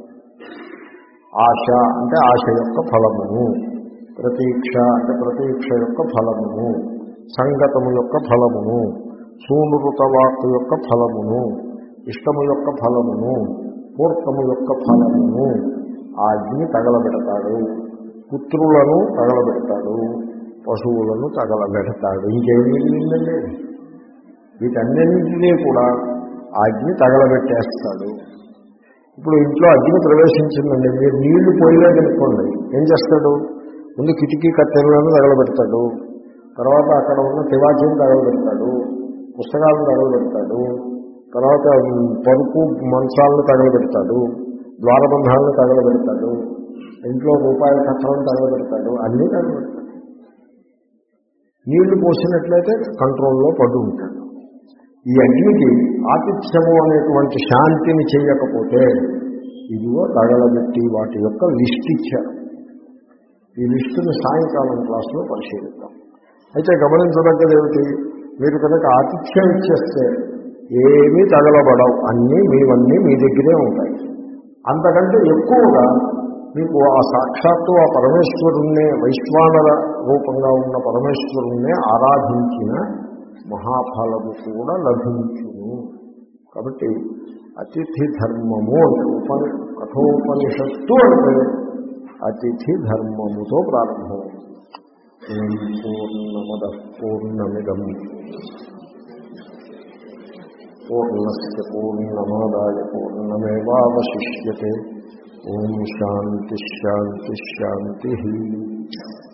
ఆశ అంటే ఆశ యొక్క ఫలమును, ప్రతీక్ష అంటే ప్రతీక్ష యొక్క ఫలమును, సంగతము యొక్క ఫలమును, సూనృతవాక్కు యొక్క ఫలమును, ఇష్టము యొక్క ఫలమును, పూర్తము యొక్క ఫలమును ఆ అగ్ని తగలబెడతాడు. పుత్రులను తగలబెడతాడు, పశువులను తగలబెడతాడు. ఇంకేం మిగిలిందండి? వీటన్నింటినీ కూడా ఆ అగ్ని తగలబెట్టేస్తాడు. ఇప్పుడు ఇంట్లో అగ్ని ప్రవేశించిందండి, మీరు నీళ్లు పోయలేదనుకోండి, ఏం చేస్తాడు? ముందు కిటికీ కత్తెలను తగలబెడతాడు, తర్వాత అక్కడ ఉన్న తివాచీని తగలబెడతాడు, పుస్తకాలను తగలబెడతాడు, తర్వాత పరుపు మంచాలను తగలబెడతాడు, ద్వారబంధాలను తగలబెడతాడు, ఇంట్లో రూపాయల కట్టలను తగలబెడతాడు, అన్నీ తగలబెడతాడు. నీళ్లు పోసినట్లయితే కంట్రోల్లో పడి ఉంటాడు. ఈ అగ్నికి ఆతిథ్యము అనేటువంటి శాంతిని చేయకపోతే ఇదిగో తగలబెట్టి వాటి యొక్క లిస్ట్ ఇచ్చారు. ఈ లిస్టును సాయంకాలం క్లాసులో పరిశీలిద్దాం. అయితే గమనించదగ్గది ఏమిటి? మీరు కనుక ఆతిథ్యం ఇచ్చేస్తే ఏమీ తగలబడవు, అన్నీ మీవన్నీ మీ దగ్గరే ఉంటాయి. అంతకంటే ఎక్కువగా మీకు ఆ సాక్షాత్తు ఆ పరమేశ్వరుణ్ణే, వైశ్వానర రూపంగా ఉన్న పరమేశ్వరుణ్ణే ఆరాధించిన మహాఫలము కూడా లభించును. కాబట్టి అతిథి ధర్మము అంటే ఉపని కఠోపనిషత్తు అంటే అతిథి ధర్మముతో ప్రారంభం. పూర్ణమద పూర్ణమిదం పూర్ణస్య పూర్ణమాదాయ పూర్ణమేవావశిష్యతే. ఓం శాంతి శాంతి శాంతి.